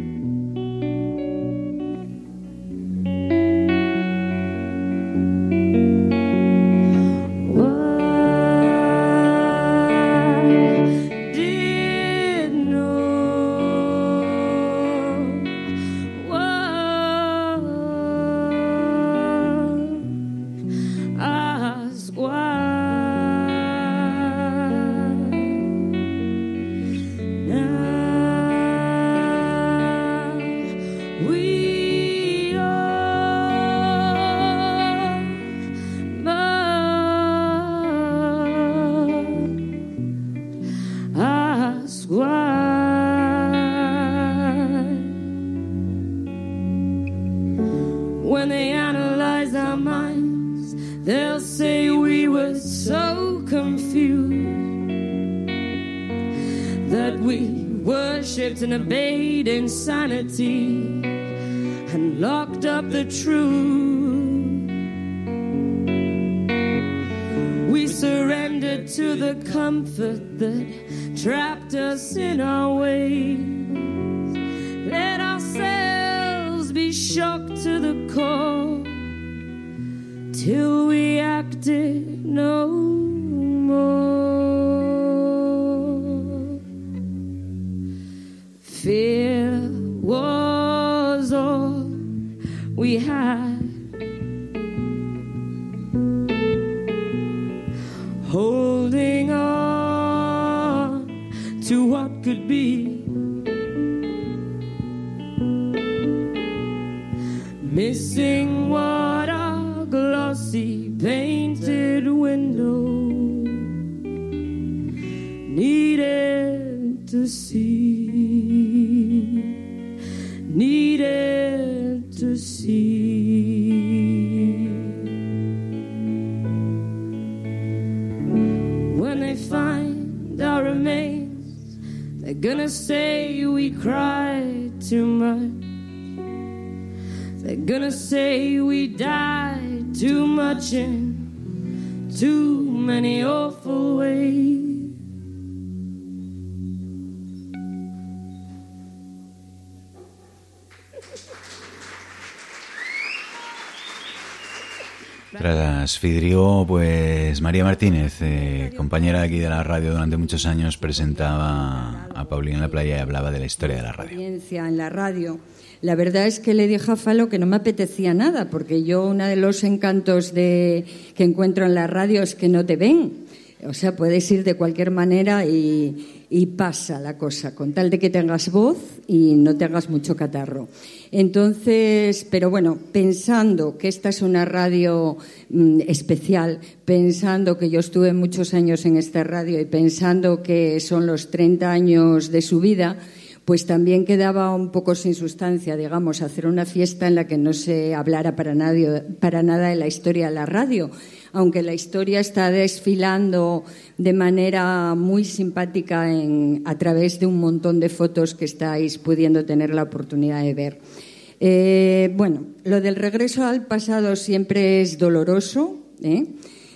And obeyed insanity and locked up the truth. We surrendered to the comfort that trapped us in our ways. Let ourselves be shocked to the core till we acted no more. Fear was all we had. Holding on to what could be. Missing what our glossy painted window needed to see. Needed to see. When they find our remains, they're gonna say we cried too much. They're gonna say we died too much in too many awful ways. Tras Fidrigo, pues María Martínez, eh, compañera aquí de la radio durante muchos años, presentaba a Paulina en la playa y hablaba de la historia de la radio. En la radio. La verdad es que le dije a Falo que no me apetecía nada, porque yo uno de los encantos de, que encuentro en la radio es que no te ven. O sea, puedes ir de cualquier manera y, y pasa la cosa, con tal de que tengas voz y no te hagas mucho catarro. Entonces, pero bueno, pensando que esta es una radio mmm, especial, pensando que yo estuve muchos años en esta radio y pensando que son los treinta años de su vida, pues también quedaba un poco sin sustancia, digamos, hacer una fiesta en la que no se hablara para, nadie, para nada de la historia de la radio, aunque la historia está desfilando de manera muy simpática en, a través de un montón de fotos que estáis pudiendo tener la oportunidad de ver. Eh, bueno, lo del regreso al pasado siempre es doloroso, ¿eh?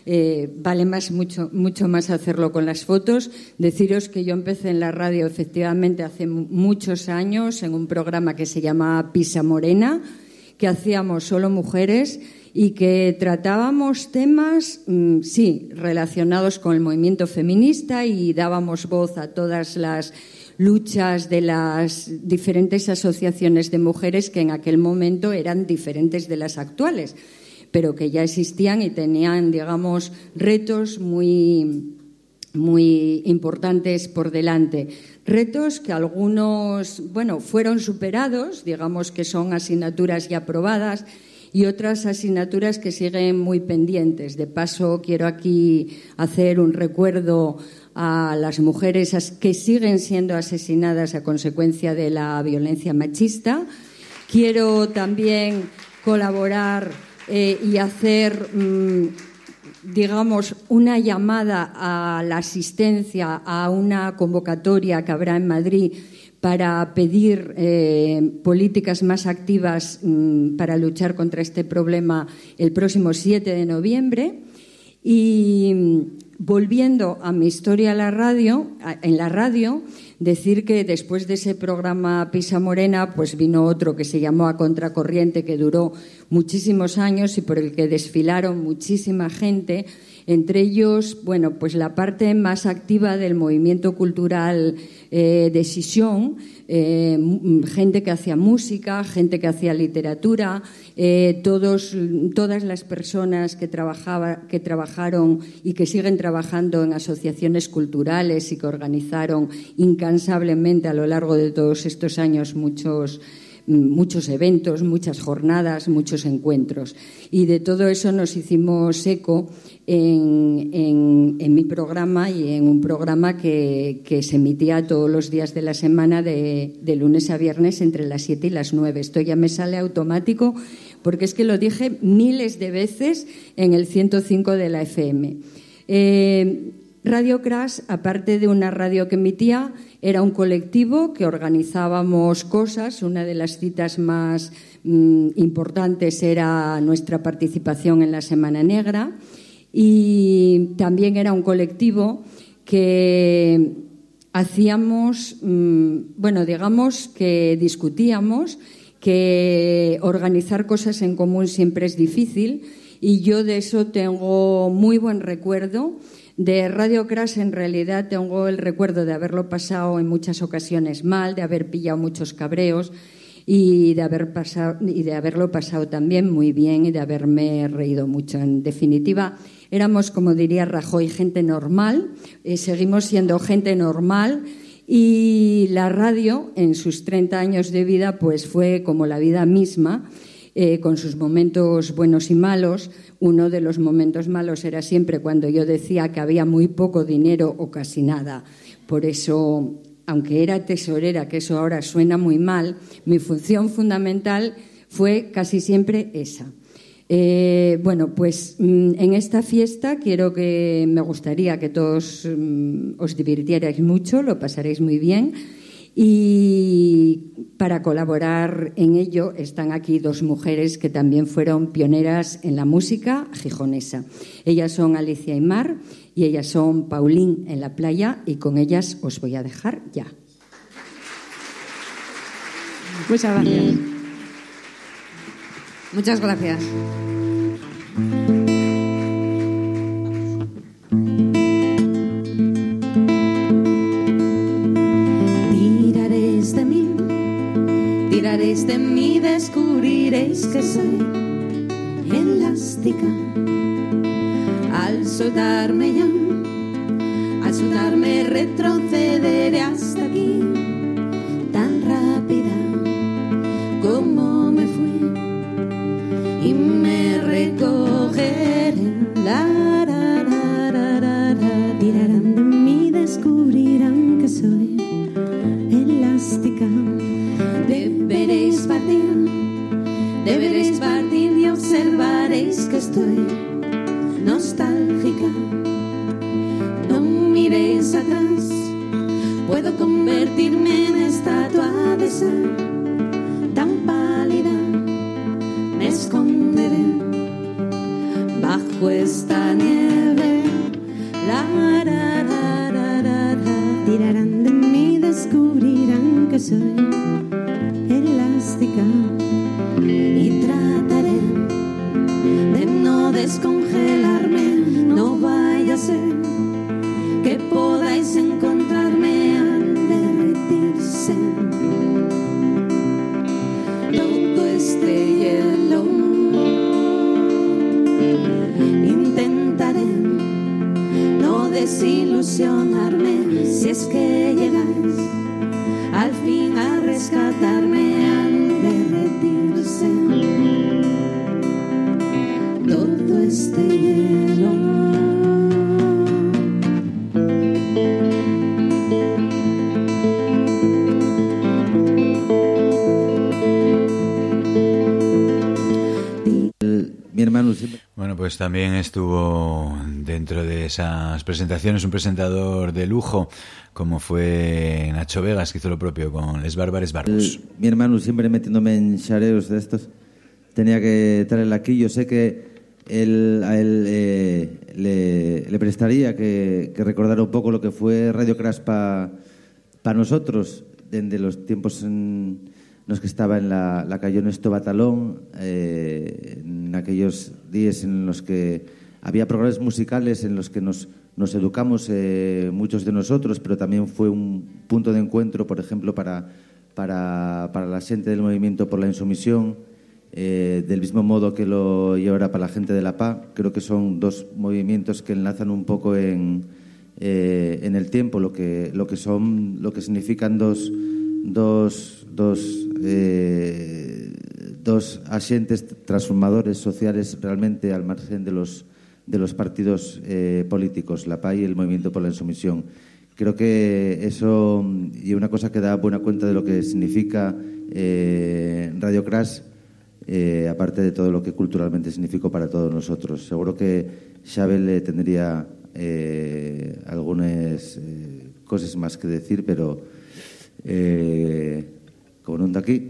eh, vale más, mucho, mucho más hacerlo con las fotos. Deciros que yo empecé en la radio efectivamente hace muchos años en un programa que se llama Pisa Morena, que hacíamos solo mujeres y que tratábamos temas, mmm, sí, relacionados con el movimiento feminista y dábamos voz a todas las luchas de las diferentes asociaciones de mujeres que en aquel momento eran diferentes de las actuales, pero que ya existían y tenían, digamos, retos muy, muy importantes por delante. Retos que algunos, bueno, fueron superados, digamos que son asignaturas ya aprobadas, y otras asignaturas que siguen muy pendientes. De paso, quiero aquí hacer un recuerdo a las mujeres que siguen siendo asesinadas a consecuencia de la violencia machista. Quiero también colaborar eh, y hacer, mmm, digamos, una llamada a la asistencia a una convocatoria que habrá en Madrid para pedir eh, políticas más activas mmm, para luchar contra este problema el próximo siete de noviembre. Y volviendo a mi historia a la radio, en la radio, decir que después de ese programa Pisa Morena, pues vino otro que se llamó A Contracorriente, que duró muchísimos años y por el que desfilaron muchísima gente, entre ellos, bueno, pues la parte más activa del movimiento cultural eh, de Xixón, eh, gente que hacía música, gente que hacía literatura, eh, todos, todas las personas que, trabajaba, que trabajaron y que siguen trabajando en asociaciones culturales y que organizaron incansablemente a lo largo de todos estos años muchos muchos eventos, muchas jornadas, muchos encuentros. Y de todo eso nos hicimos eco en, en, en mi programa y en un programa que, que se emitía todos los días de la semana de, de lunes a viernes entre las siete y las nueve. Esto ya me sale automático porque es que lo dije miles de veces en el ciento cinco de la F M. Eh, Radio Crash, aparte de una radio que emitía, era un colectivo que organizábamos cosas. Una de las citas más mmm, importantes era nuestra participación en la Semana Negra, y también era un colectivo que hacíamos, mmm, bueno, digamos que discutíamos, que organizar cosas en común siempre es difícil, y yo de eso tengo muy buen recuerdo. De Radio Crash, en realidad, tengo el recuerdo de haberlo pasado en muchas ocasiones mal, de haber pillado muchos cabreos y de, haber pasado, y de haberlo pasado también muy bien y de haberme reído mucho. En definitiva, éramos, como diría Rajoy, gente normal, eh, seguimos siendo gente normal, y la radio, en sus treinta años de vida, pues fue como la vida misma, eh, con sus momentos buenos y malos. Uno de los momentos malos era siempre cuando yo decía que había muy poco dinero o casi nada. Por eso, aunque era tesorera, que eso ahora suena muy mal, mi función fundamental fue casi siempre esa. Eh, bueno, pues en esta fiesta quiero que me gustaría que todos os divirtierais mucho, lo pasaréis muy bien. Y para colaborar en ello están aquí dos mujeres que también fueron pioneras en la música gijonesa. Ellas son Alicia y Mar, y ellas son Paulín en la Playa, y con ellas os voy a dejar ya. Muchas gracias. Muchas gracias. Tiraréis de mí, descubriréis que soy elástica. Al soltarme ya, al soltarme retrocederé hasta aquí, tan rápida como me fui, y me recogeré. La, la, la, la, la, la. Tirarán de mí, descubrirán que soy elástica. Deberéis partir, deberéis partir y observaréis que estoy nostálgica. No miréis atrás, puedo convertirme en estatua de sal, tan pálida me esconderé bajo esta nieve. ser que podáis encontrarme al derretirse todo este hielo. Intentaré no desilusionarme si es que llegáis al fin a rescatarme al derretirse todo este hielo. Mi hermano siempre... Bueno, pues también estuvo dentro de esas presentaciones un presentador de lujo como fue Nacho Vegas, que hizo lo propio con Les Bárbares Barbus. El, mi hermano siempre metiéndome en xareos de estos tenía que traerla aquí. Yo sé que él, a él eh, le, le prestaría que, que recordara un poco lo que fue Radio Crash para pa nosotros desde los tiempos en los que estaba en la, la calle Honesto Batalón, eh, en aquellos días en los que había programas musicales en los que nos, nos educamos eh, muchos de nosotros, pero también fue un punto de encuentro, por ejemplo, para, para, para la gente del movimiento por la insumisión, eh, del mismo modo que lo y ahora para la gente de la P A. Creo que son dos movimientos que enlazan un poco en, eh, en el tiempo, lo que, lo que son, lo que significan dos, dos, dos, eh, dos agentes transformadores sociales realmente al margen de los, de los partidos eh, políticos, la P A y el Movimiento por la Insumisión. Creo que eso, y una cosa que da buena cuenta de lo que significa eh, Radio Crash, eh, aparte de todo lo que culturalmente significó para todos nosotros. Seguro que Xabel eh, tendría eh, algunas eh, cosas más que decir, pero eh, como no anda aquí,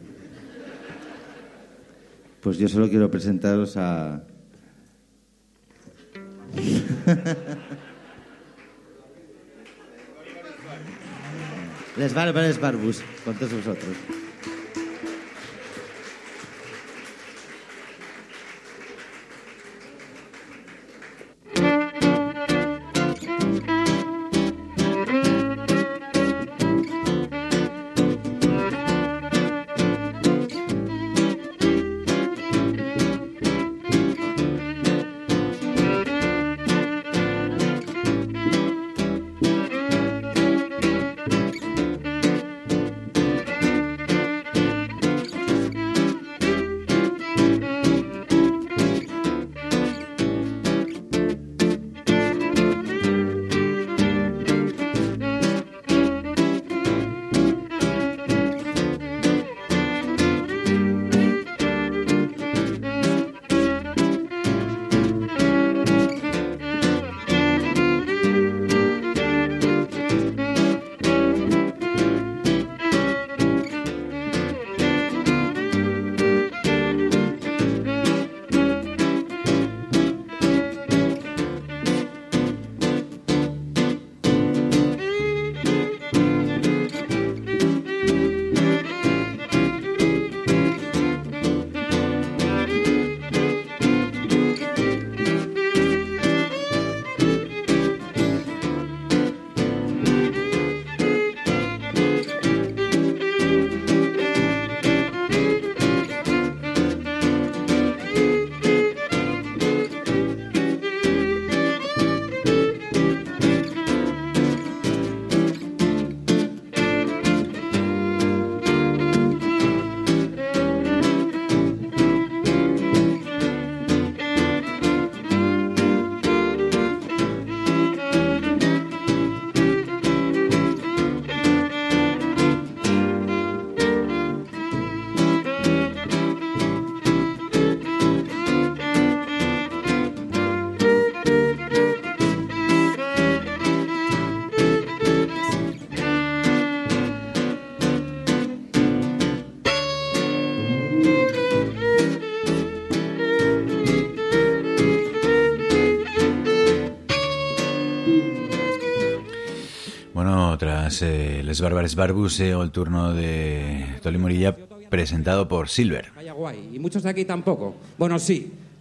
pues yo solo quiero presentaros a... Les Bárbares Barbus, con todos vosotros. Tras eh, Les Bárbares Barbus, eh, el turno de Toli Morilla, presentado por Silver. Vaya guay. Y muchos de aquí tampoco. Bueno, sí.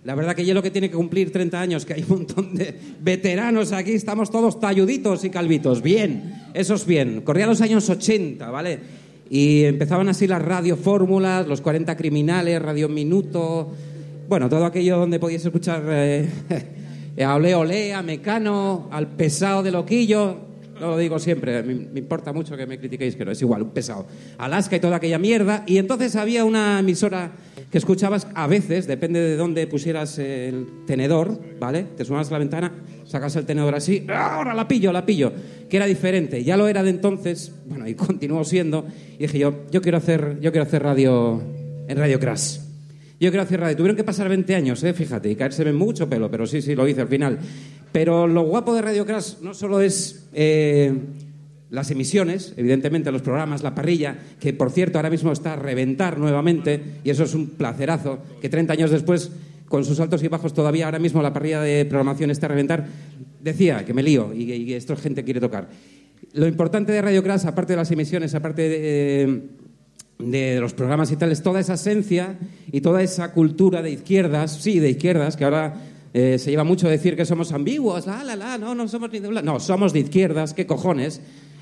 La verdad que yo lo que tiene que cumplir treinta años, que hay un montón de veteranos aquí, estamos todos talluditos y calvitos. Bien, eso es bien. Corría los años ochenta, ¿vale? Y empezaban así las radiofórmulas, los cuarenta criminales, Radio Minuto... Bueno, todo aquello donde podías escuchar eh, a Olé Olé, a Mecano, al pesado de Loquillo... Lo digo siempre, me, me importa mucho que me critiquéis, que no, es igual, un pesado. Alaska y toda aquella mierda. Y entonces había una emisora que escuchabas a veces, depende de dónde pusieras el tenedor, ¿vale? Te sumabas a la ventana, sacas el tenedor así, ahora la pillo, la pillo, que era diferente. Ya lo era de entonces, bueno, y continuó siendo. Y dije yo, yo quiero hacer, yo quiero hacer radio en Radio Crash. Yo quiero hacer radio. Tuvieron que pasar veinte años, ¿eh? Fíjate, y caérseme mucho pelo, pero sí, sí, lo hice al final. Pero lo guapo de Radio Crash no solo es eh, las emisiones, evidentemente los programas, la parrilla, que por cierto ahora mismo está a reventar nuevamente, y eso es un placerazo, que treinta años después, con sus altos y bajos todavía, ahora mismo la parrilla de programación está a reventar. Decía que me lío y, y esto gente quiere tocar. Lo importante de Radio Crash, aparte de las emisiones, aparte de... Eh, de los programas y tal, es toda esa esencia y toda esa cultura de izquierdas, sí, de izquierdas, que ahora eh, se lleva mucho a decir que somos ambiguos, la, la, la, no, no somos ni de un lado. No, somos de izquierdas, qué cojones.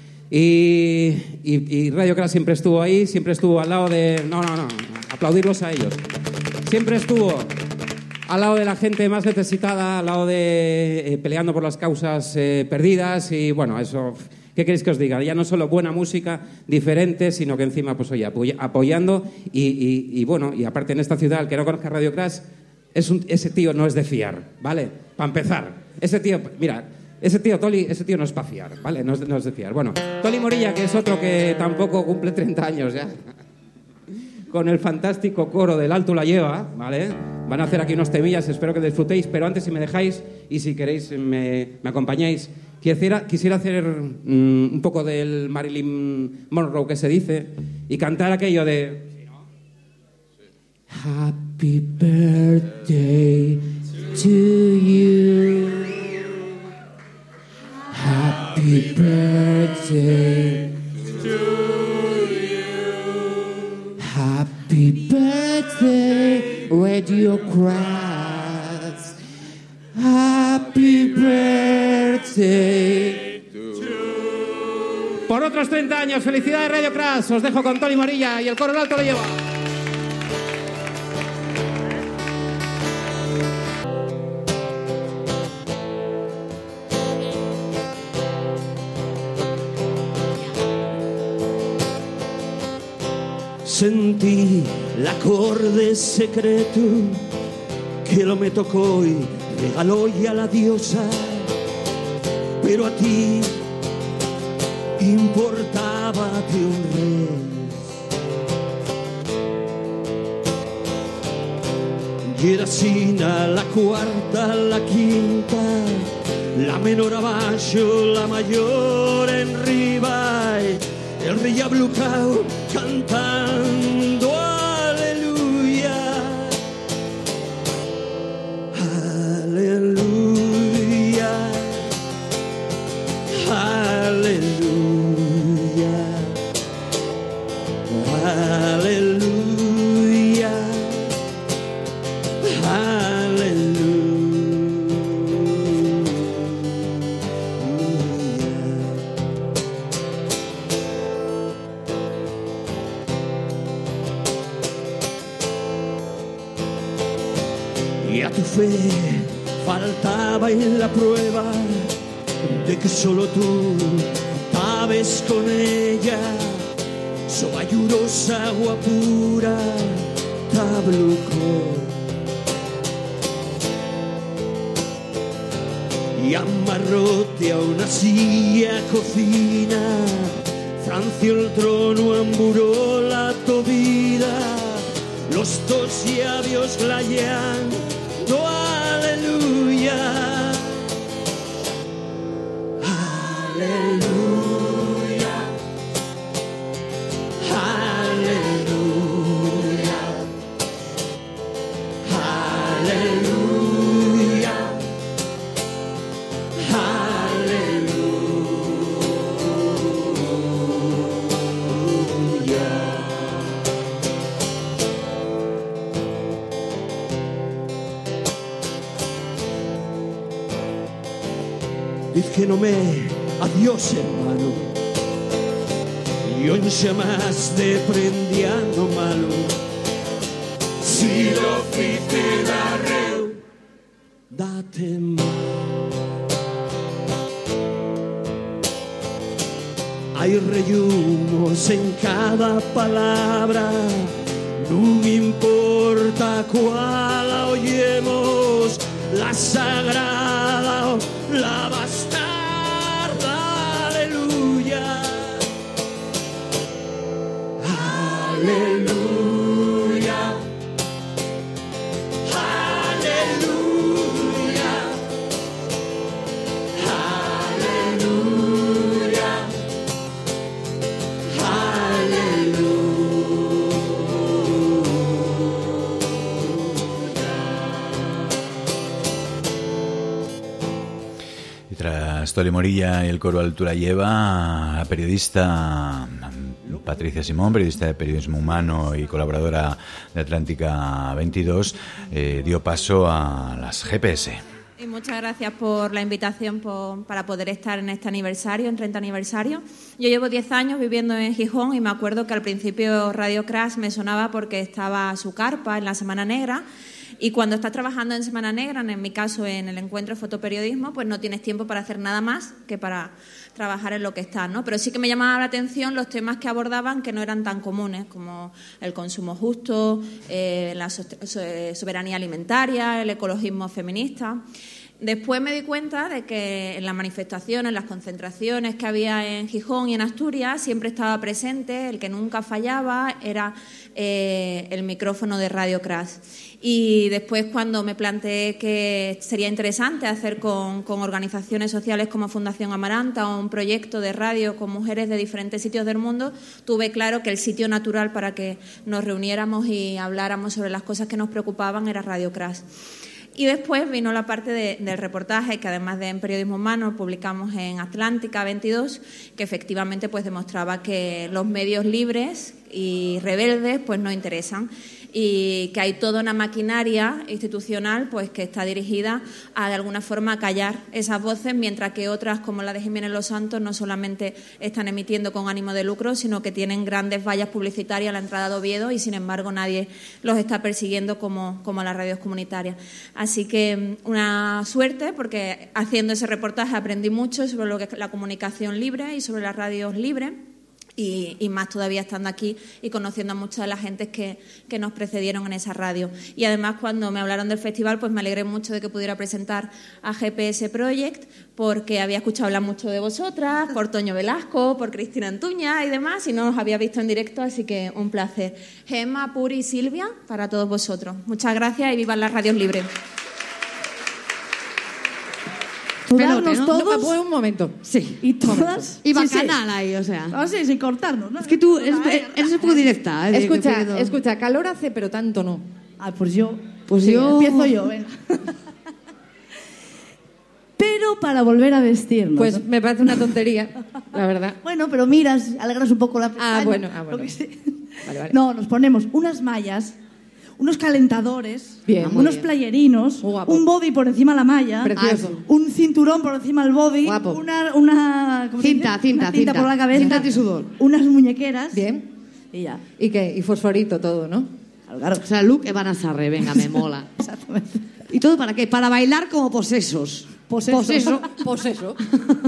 Y, y, y Radio Crash siempre estuvo ahí, siempre estuvo al lado de... No, no, no, aplaudirlos a ellos. Siempre estuvo al lado de la gente más necesitada, al lado de... Eh, peleando por las causas eh, perdidas y, bueno, eso... ¿Qué queréis que os diga? Ya no solo buena música, diferente, sino que encima, pues oye, apoyando y, y, y bueno, y aparte en esta ciudad, el que no conozca Radio Crash, es un, ese tío no es de fiar, ¿vale? Para empezar, ese tío, mira, ese tío Toli, ese tío no es para fiar, ¿vale? No es, no es de fiar. Bueno, Toli Morilla, que es otro que tampoco cumple treinta años ya, con el fantástico coro del Alto la lleva, ¿vale? Van a hacer aquí unos temillas, espero que disfrutéis, pero antes, si me dejáis y si queréis me, me acompañáis, quisiera, quisiera hacer um, un poco del Marilyn Monroe que se dice y cantar aquello de Happy birthday to you, Happy birthday to you, Happy birthday Radio Crash, Happy birthday to you. Por otros treinta años, felicidades Radio Crash. Os dejo con Toli Morilla y el coro alto lo lleva. Sentí l'acorde secreto che lo me tocó y regaló ya la diosa, pero a ti importaba de un rey. Y era sina la cuarta, la quinta, la menor abajo, la mayor en riba, el rey ablucao cantando aleluya, aleluya, aleluya, aleluya, y a tu fe faltaba en la prueba de que solo tú estabas con ella, sobayurosa agua pura, tabluco. Y amarrote a una silla cocina, franció el trono, amburó la tobida, los dos labios glayan, no aleluya, aleluya, aleluya, aleluya, aleluya. diz que no me adiós hermano, io non jamais de prendiano malo, si lo fite darreu, date mal. Hay rellumos en cada palabra, non importa cuál la oyemos, la sagrada o la bastarda, aleluya, aleluya, aleluya, aleluya. Tras Toli Morilla y el coro Altura Lleva, la periodista Patricia Simón, periodista de periodismo humano y colaboradora de Atlántica veintidós, eh, dio paso a las G P S. Y muchas gracias por la invitación por, para poder estar en este aniversario, en treinta aniversario. Yo llevo diez años viviendo en Gijón y me acuerdo que al principio Radio Crash me sonaba porque estaba su carpa en la Semana Negra. Y cuando estás trabajando en Semana Negra, en mi caso en el encuentro de fotoperiodismo, pues no tienes tiempo para hacer nada más que para trabajar en lo que estás, ¿no? Pero sí que me llamaban la atención los temas que abordaban que no eran tan comunes, como el consumo justo, eh, la soberanía alimentaria, el ecologismo feminista. Después me di cuenta de que en las manifestaciones, en las concentraciones que había en Gijón y en Asturias, siempre estaba presente, el que nunca fallaba era eh, el micrófono de Radio Crash. Y después, cuando me planteé que sería interesante hacer con, con organizaciones sociales como Fundación Amaranta o un proyecto de radio con mujeres de diferentes sitios del mundo, tuve claro que el sitio natural para que nos reuniéramos y habláramos sobre las cosas que nos preocupaban era Radio Crash. Y después vino la parte de, del reportaje, que además de en Periodismo Humano publicamos en Atlántica veintidós, que efectivamente pues demostraba que los medios libres y rebeldes pues no interesan, y que hay toda una maquinaria institucional pues que está dirigida a de alguna forma a callar esas voces, mientras que otras, como la de Jiménez Los Santos, no solamente están emitiendo con ánimo de lucro, sino que tienen grandes vallas publicitarias a la entrada de Oviedo y sin embargo nadie los está persiguiendo como, como a las radios comunitarias. Así que una suerte, porque haciendo ese reportaje aprendí mucho sobre lo que es la comunicación libre y sobre las radios libres. Y, y más todavía estando aquí y conociendo a muchas de las gentes que, que nos precedieron en esa radio. Y además, cuando me hablaron del festival, pues me alegré mucho de que pudiera presentar a G P S Project, porque había escuchado hablar mucho de vosotras, por Toño Velasco, por Cristina Antuña y demás, y no os había visto en directo, así que un placer. Gemma, Puri y Silvia, para todos vosotros. Muchas gracias y vivan las radios libres. Pelote, ¿no? todos. No, un momento. Sí. Y todas. Y bacanal sí, sí. ahí, o sea. Ah, sí, sin cortarnos, ¿no? Es que tú eres, eres un poco directa. ¿eh? Escucha, de, de, escucha, calor hace, pero tanto no. Ah, pues yo. Pues sí, yo. Empiezo yo, venga. Pero para volver a vestirnos. Pues me parece una tontería, la verdad. Bueno, pero miras, alegras un poco la pestaña. Ah, bueno, ah, bueno. Vale, vale. No, nos ponemos unas mallas, unos calentadores, bien, unos bien. playerinos, un body por encima de la malla, precioso. Un cinturón por encima del body, Guapo. una, una cinta, cinta, una cinta cinta por la cabeza, cinta antisudor, unas muñequeras, bien, y ya. ¿Y qué? Y fosforito todo, ¿no? Claro. O sea, look Evan Sarre, venga, me mola. Exactamente. ¿Y todo para qué? Para bailar como posesos. Posesos. Poseso. Poseso.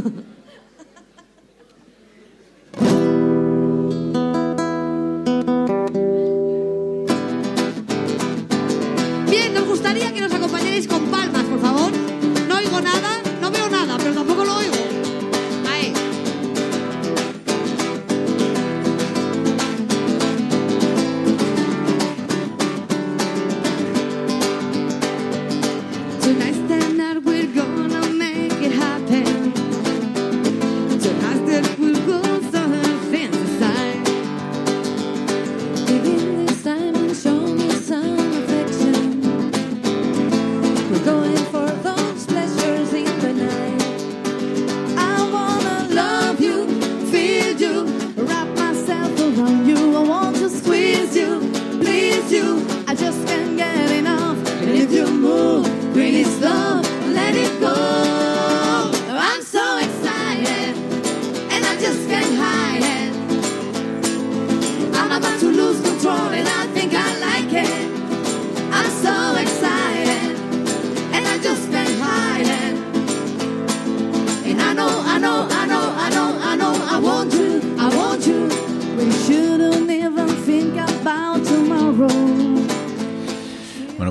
Bien, nos gustaría que nos acompañarais con palmas, por favor. No oigo nada, no veo nada, pero tampoco lo oigo. Ahí. Tonight's the night we're gonna make it happen.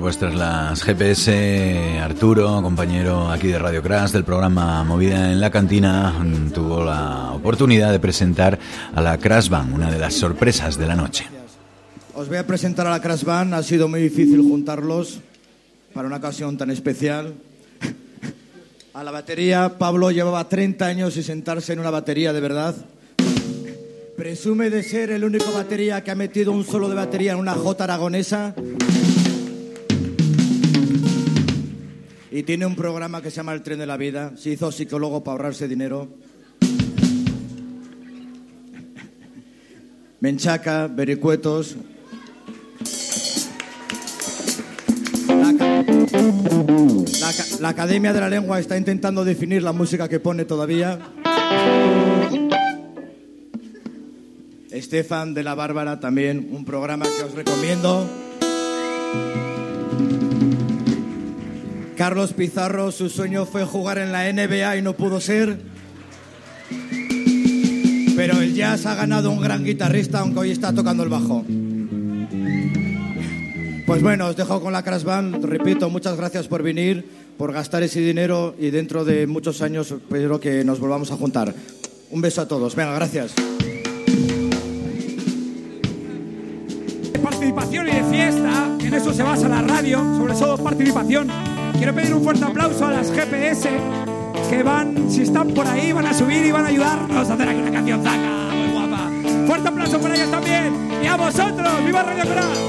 pues tras las G P S, Arturo, compañero aquí de Radio Crash del programa Movida en la Cantina, tuvo la oportunidad de presentar a la Crash Band, una de las sorpresas de la noche. Os voy a presentar a la Crash Band. Ha sido muy difícil juntarlos para una ocasión tan especial. A la batería, Pablo llevaba treinta años sin sentarse en una batería de verdad. Presume de ser el único batería que ha metido un solo de batería en una jota aragonesa. Y tiene un programa que se llama El Tren de la Vida. Se hizo psicólogo para ahorrarse dinero. Menchaca, vericuetos. La, la, la Academia de la Lengua está intentando definir la música que pone todavía. Estefan de la Bárbara también, un programa que os recomiendo. Carlos Pizarro, su sueño fue jugar en la N B A y no pudo ser. Pero el jazz ha ganado un gran guitarrista, aunque hoy está tocando el bajo. Pues bueno, os dejo con la Crash Band. Repito, muchas gracias por venir, por gastar ese dinero y dentro de muchos años espero que nos volvamos a juntar. Un beso a todos. Venga, gracias. Participación y de fiesta, en eso se basa la radio, sobre todo participación. Quiero pedir un fuerte aplauso a las G P S que van, si están por ahí, van a subir y van a ayudarnos a hacer aquí una canción zaca muy guapa. Fuerte aplauso para ellas también y a vosotros. ¡Viva Radio Crash!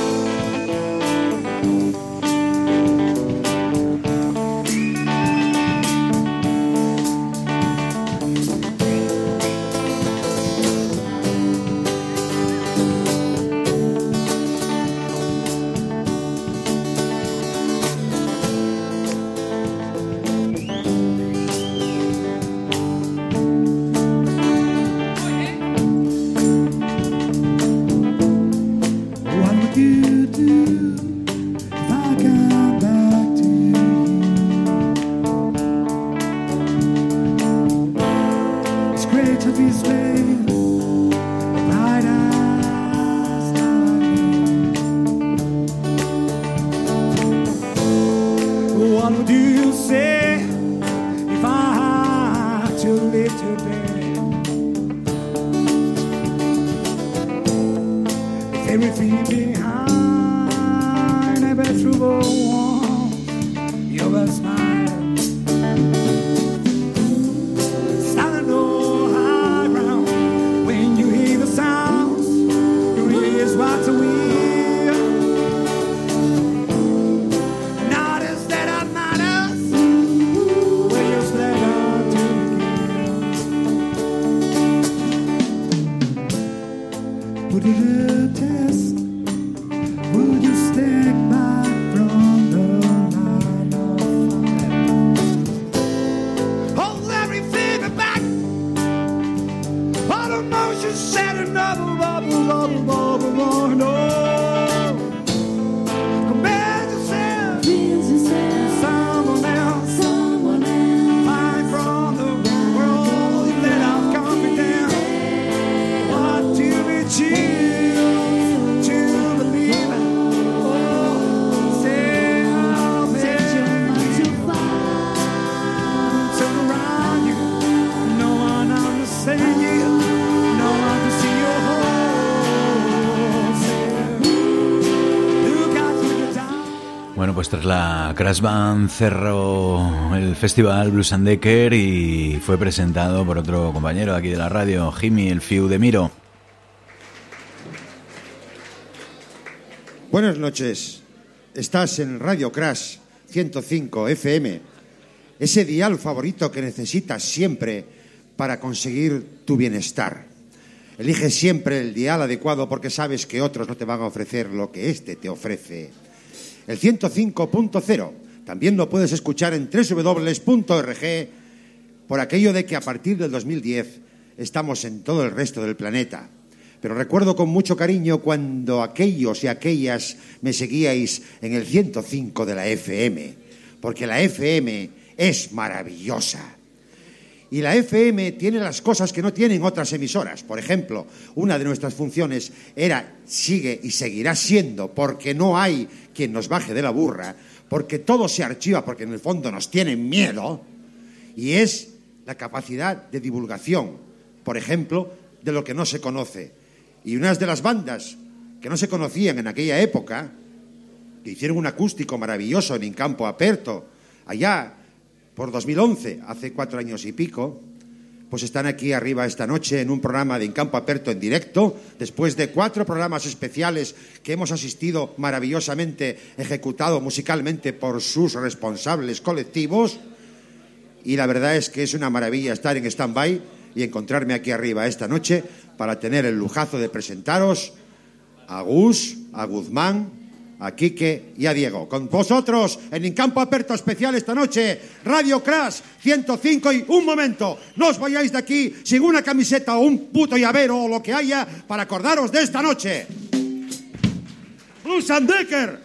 Tras la Crash Band cerró el festival Blues and Decker y fue presentado por otro compañero aquí de la radio, Jimmy, el fiu de Miro. Buenas noches. Estás en Radio Crash ciento cinco F M, ese dial favorito que necesitas siempre para conseguir tu bienestar. Elige siempre el dial adecuado porque sabes que otros no te van a ofrecer lo que este te ofrece. El ciento cinco punto cero. También lo puedes escuchar en doble u doble u doble u punto org por aquello de que a partir del dos mil diez estamos en todo el resto del planeta. Pero recuerdo con mucho cariño cuando aquellos y aquellas me seguíais en el ciento cinco de la F M, porque la F M es maravillosa. Y la F M tiene las cosas que no tienen otras emisoras. Por ejemplo, una de nuestras funciones era, sigue y seguirá siendo, porque no hay quien nos baje de la burra, porque todo se archiva, porque en el fondo nos tienen miedo, y es la capacidad de divulgación, por ejemplo, de lo que no se conoce. Y unas de las bandas que no se conocían en aquella época, que hicieron un acústico maravilloso en Incampo Aperto, allá por dos mil once, hace cuatro años y pico, pues están aquí arriba esta noche en un programa de Incampo Aperto en directo, después de cuatro programas especiales que hemos asistido maravillosamente, ejecutado musicalmente por sus responsables colectivos. Y la verdad es que es una maravilla estar en stand-by y encontrarme aquí arriba esta noche para tener el lujazo de presentaros a Gus, a Guzmán, a Quique y a Diego. Con vosotros, en Incampo Aperto especial esta noche, Radio Crash ciento cinco. Y un momento, no os vayáis de aquí sin una camiseta o un puto llavero o lo que haya para acordaros de esta noche. Blues and Decker.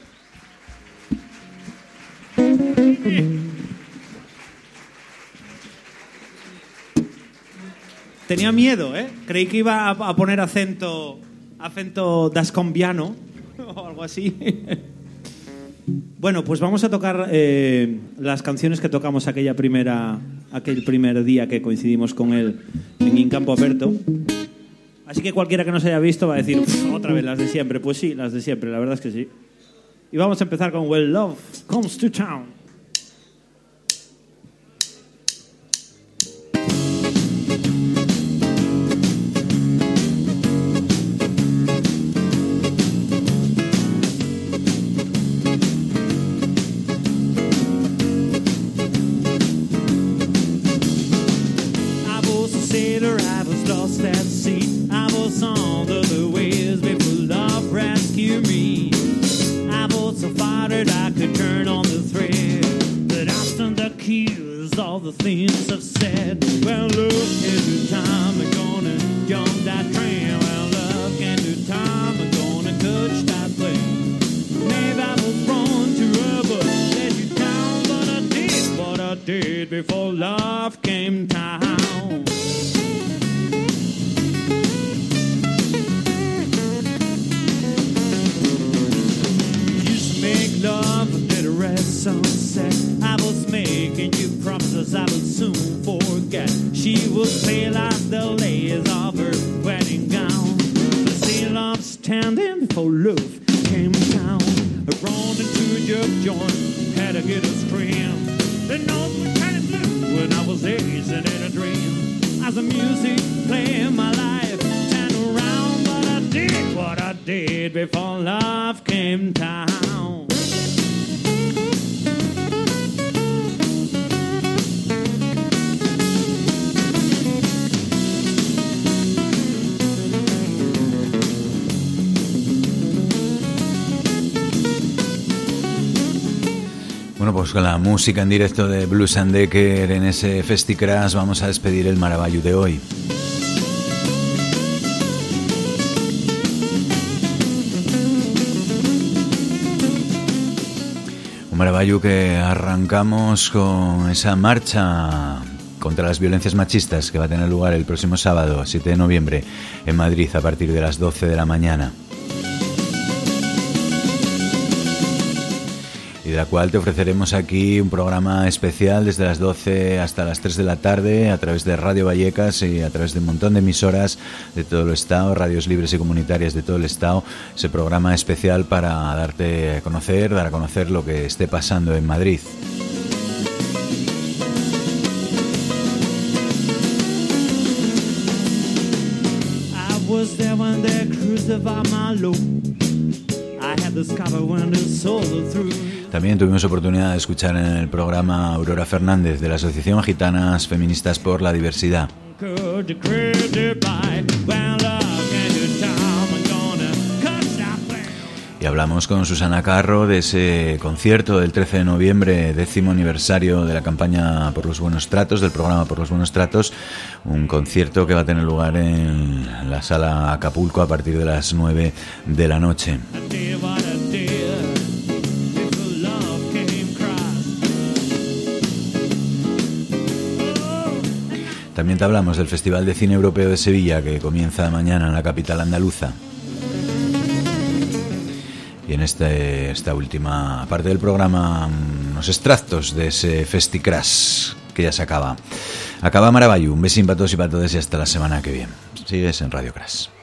Tenía miedo, ¿eh? Creí que iba a poner acento, acento dascombiano o algo así. Bueno, pues vamos a tocar eh, las canciones que tocamos aquella primera, aquel primer día que coincidimos con él en Incampo Aperto. Así que cualquiera que nos haya visto va a decir, otra vez las de siempre. Pues sí, las de siempre, la verdad es que sí. Y vamos a empezar con When Love Comes to Town. All the things I've said. Well, look, every time I'm gonna jump that train. Well, look, every time I'm gonna catch that plane. Maybe I was born to rubber, let you down, but I did what I did before love came down. Used to make love at a red sunset. I was making you promises I would soon forget. She would pale as the layers of her wedding gown. The sea love standing before love came down. I rolled into a jerk joint, had to get a scream. The notes were kind of blue when I was aging in a dream. As the music played my life, turned around, but I did what I did before love came down. Bueno, pues con la música en directo de Blues and Decker en ese FestiCrash vamos a despedir el Maravallu de hoy. Un Maravallu que arrancamos con esa marcha contra las violencias machistas que va a tener lugar el próximo sábado, siete de noviembre, en Madrid a partir de las doce de la mañana. Y de la cual te ofreceremos aquí un programa especial desde las doce hasta las tres de la tarde a través de Radio Vallecas y a través de un montón de emisoras de todo el estado, radios libres y comunitarias de todo el estado. Ese programa especial para darte a conocer, dar a conocer lo que esté pasando en Madrid. I was there when they crucified my Lord. I had the scar when they sold it through. También tuvimos oportunidad de escuchar en el programa a Aurora Fernández de la Asociación Gitanas Feministas por la Diversidad. Y hablamos con Susana Carro de ese concierto del trece de noviembre, décimo aniversario de la campaña por los buenos tratos, del programa por los buenos tratos, un concierto que va a tener lugar en la Sala Acapulco a partir de las nueve de la noche. También te hablamos del Festival de Cine Europeo de Sevilla, que comienza mañana en la capital andaluza. Y en este, esta última parte del programa, unos extractos de ese FestiCrash que ya se acaba. Acaba Maravallu. Un besín para todos y para todas y hasta la semana que viene. Sigues en Radio Crash.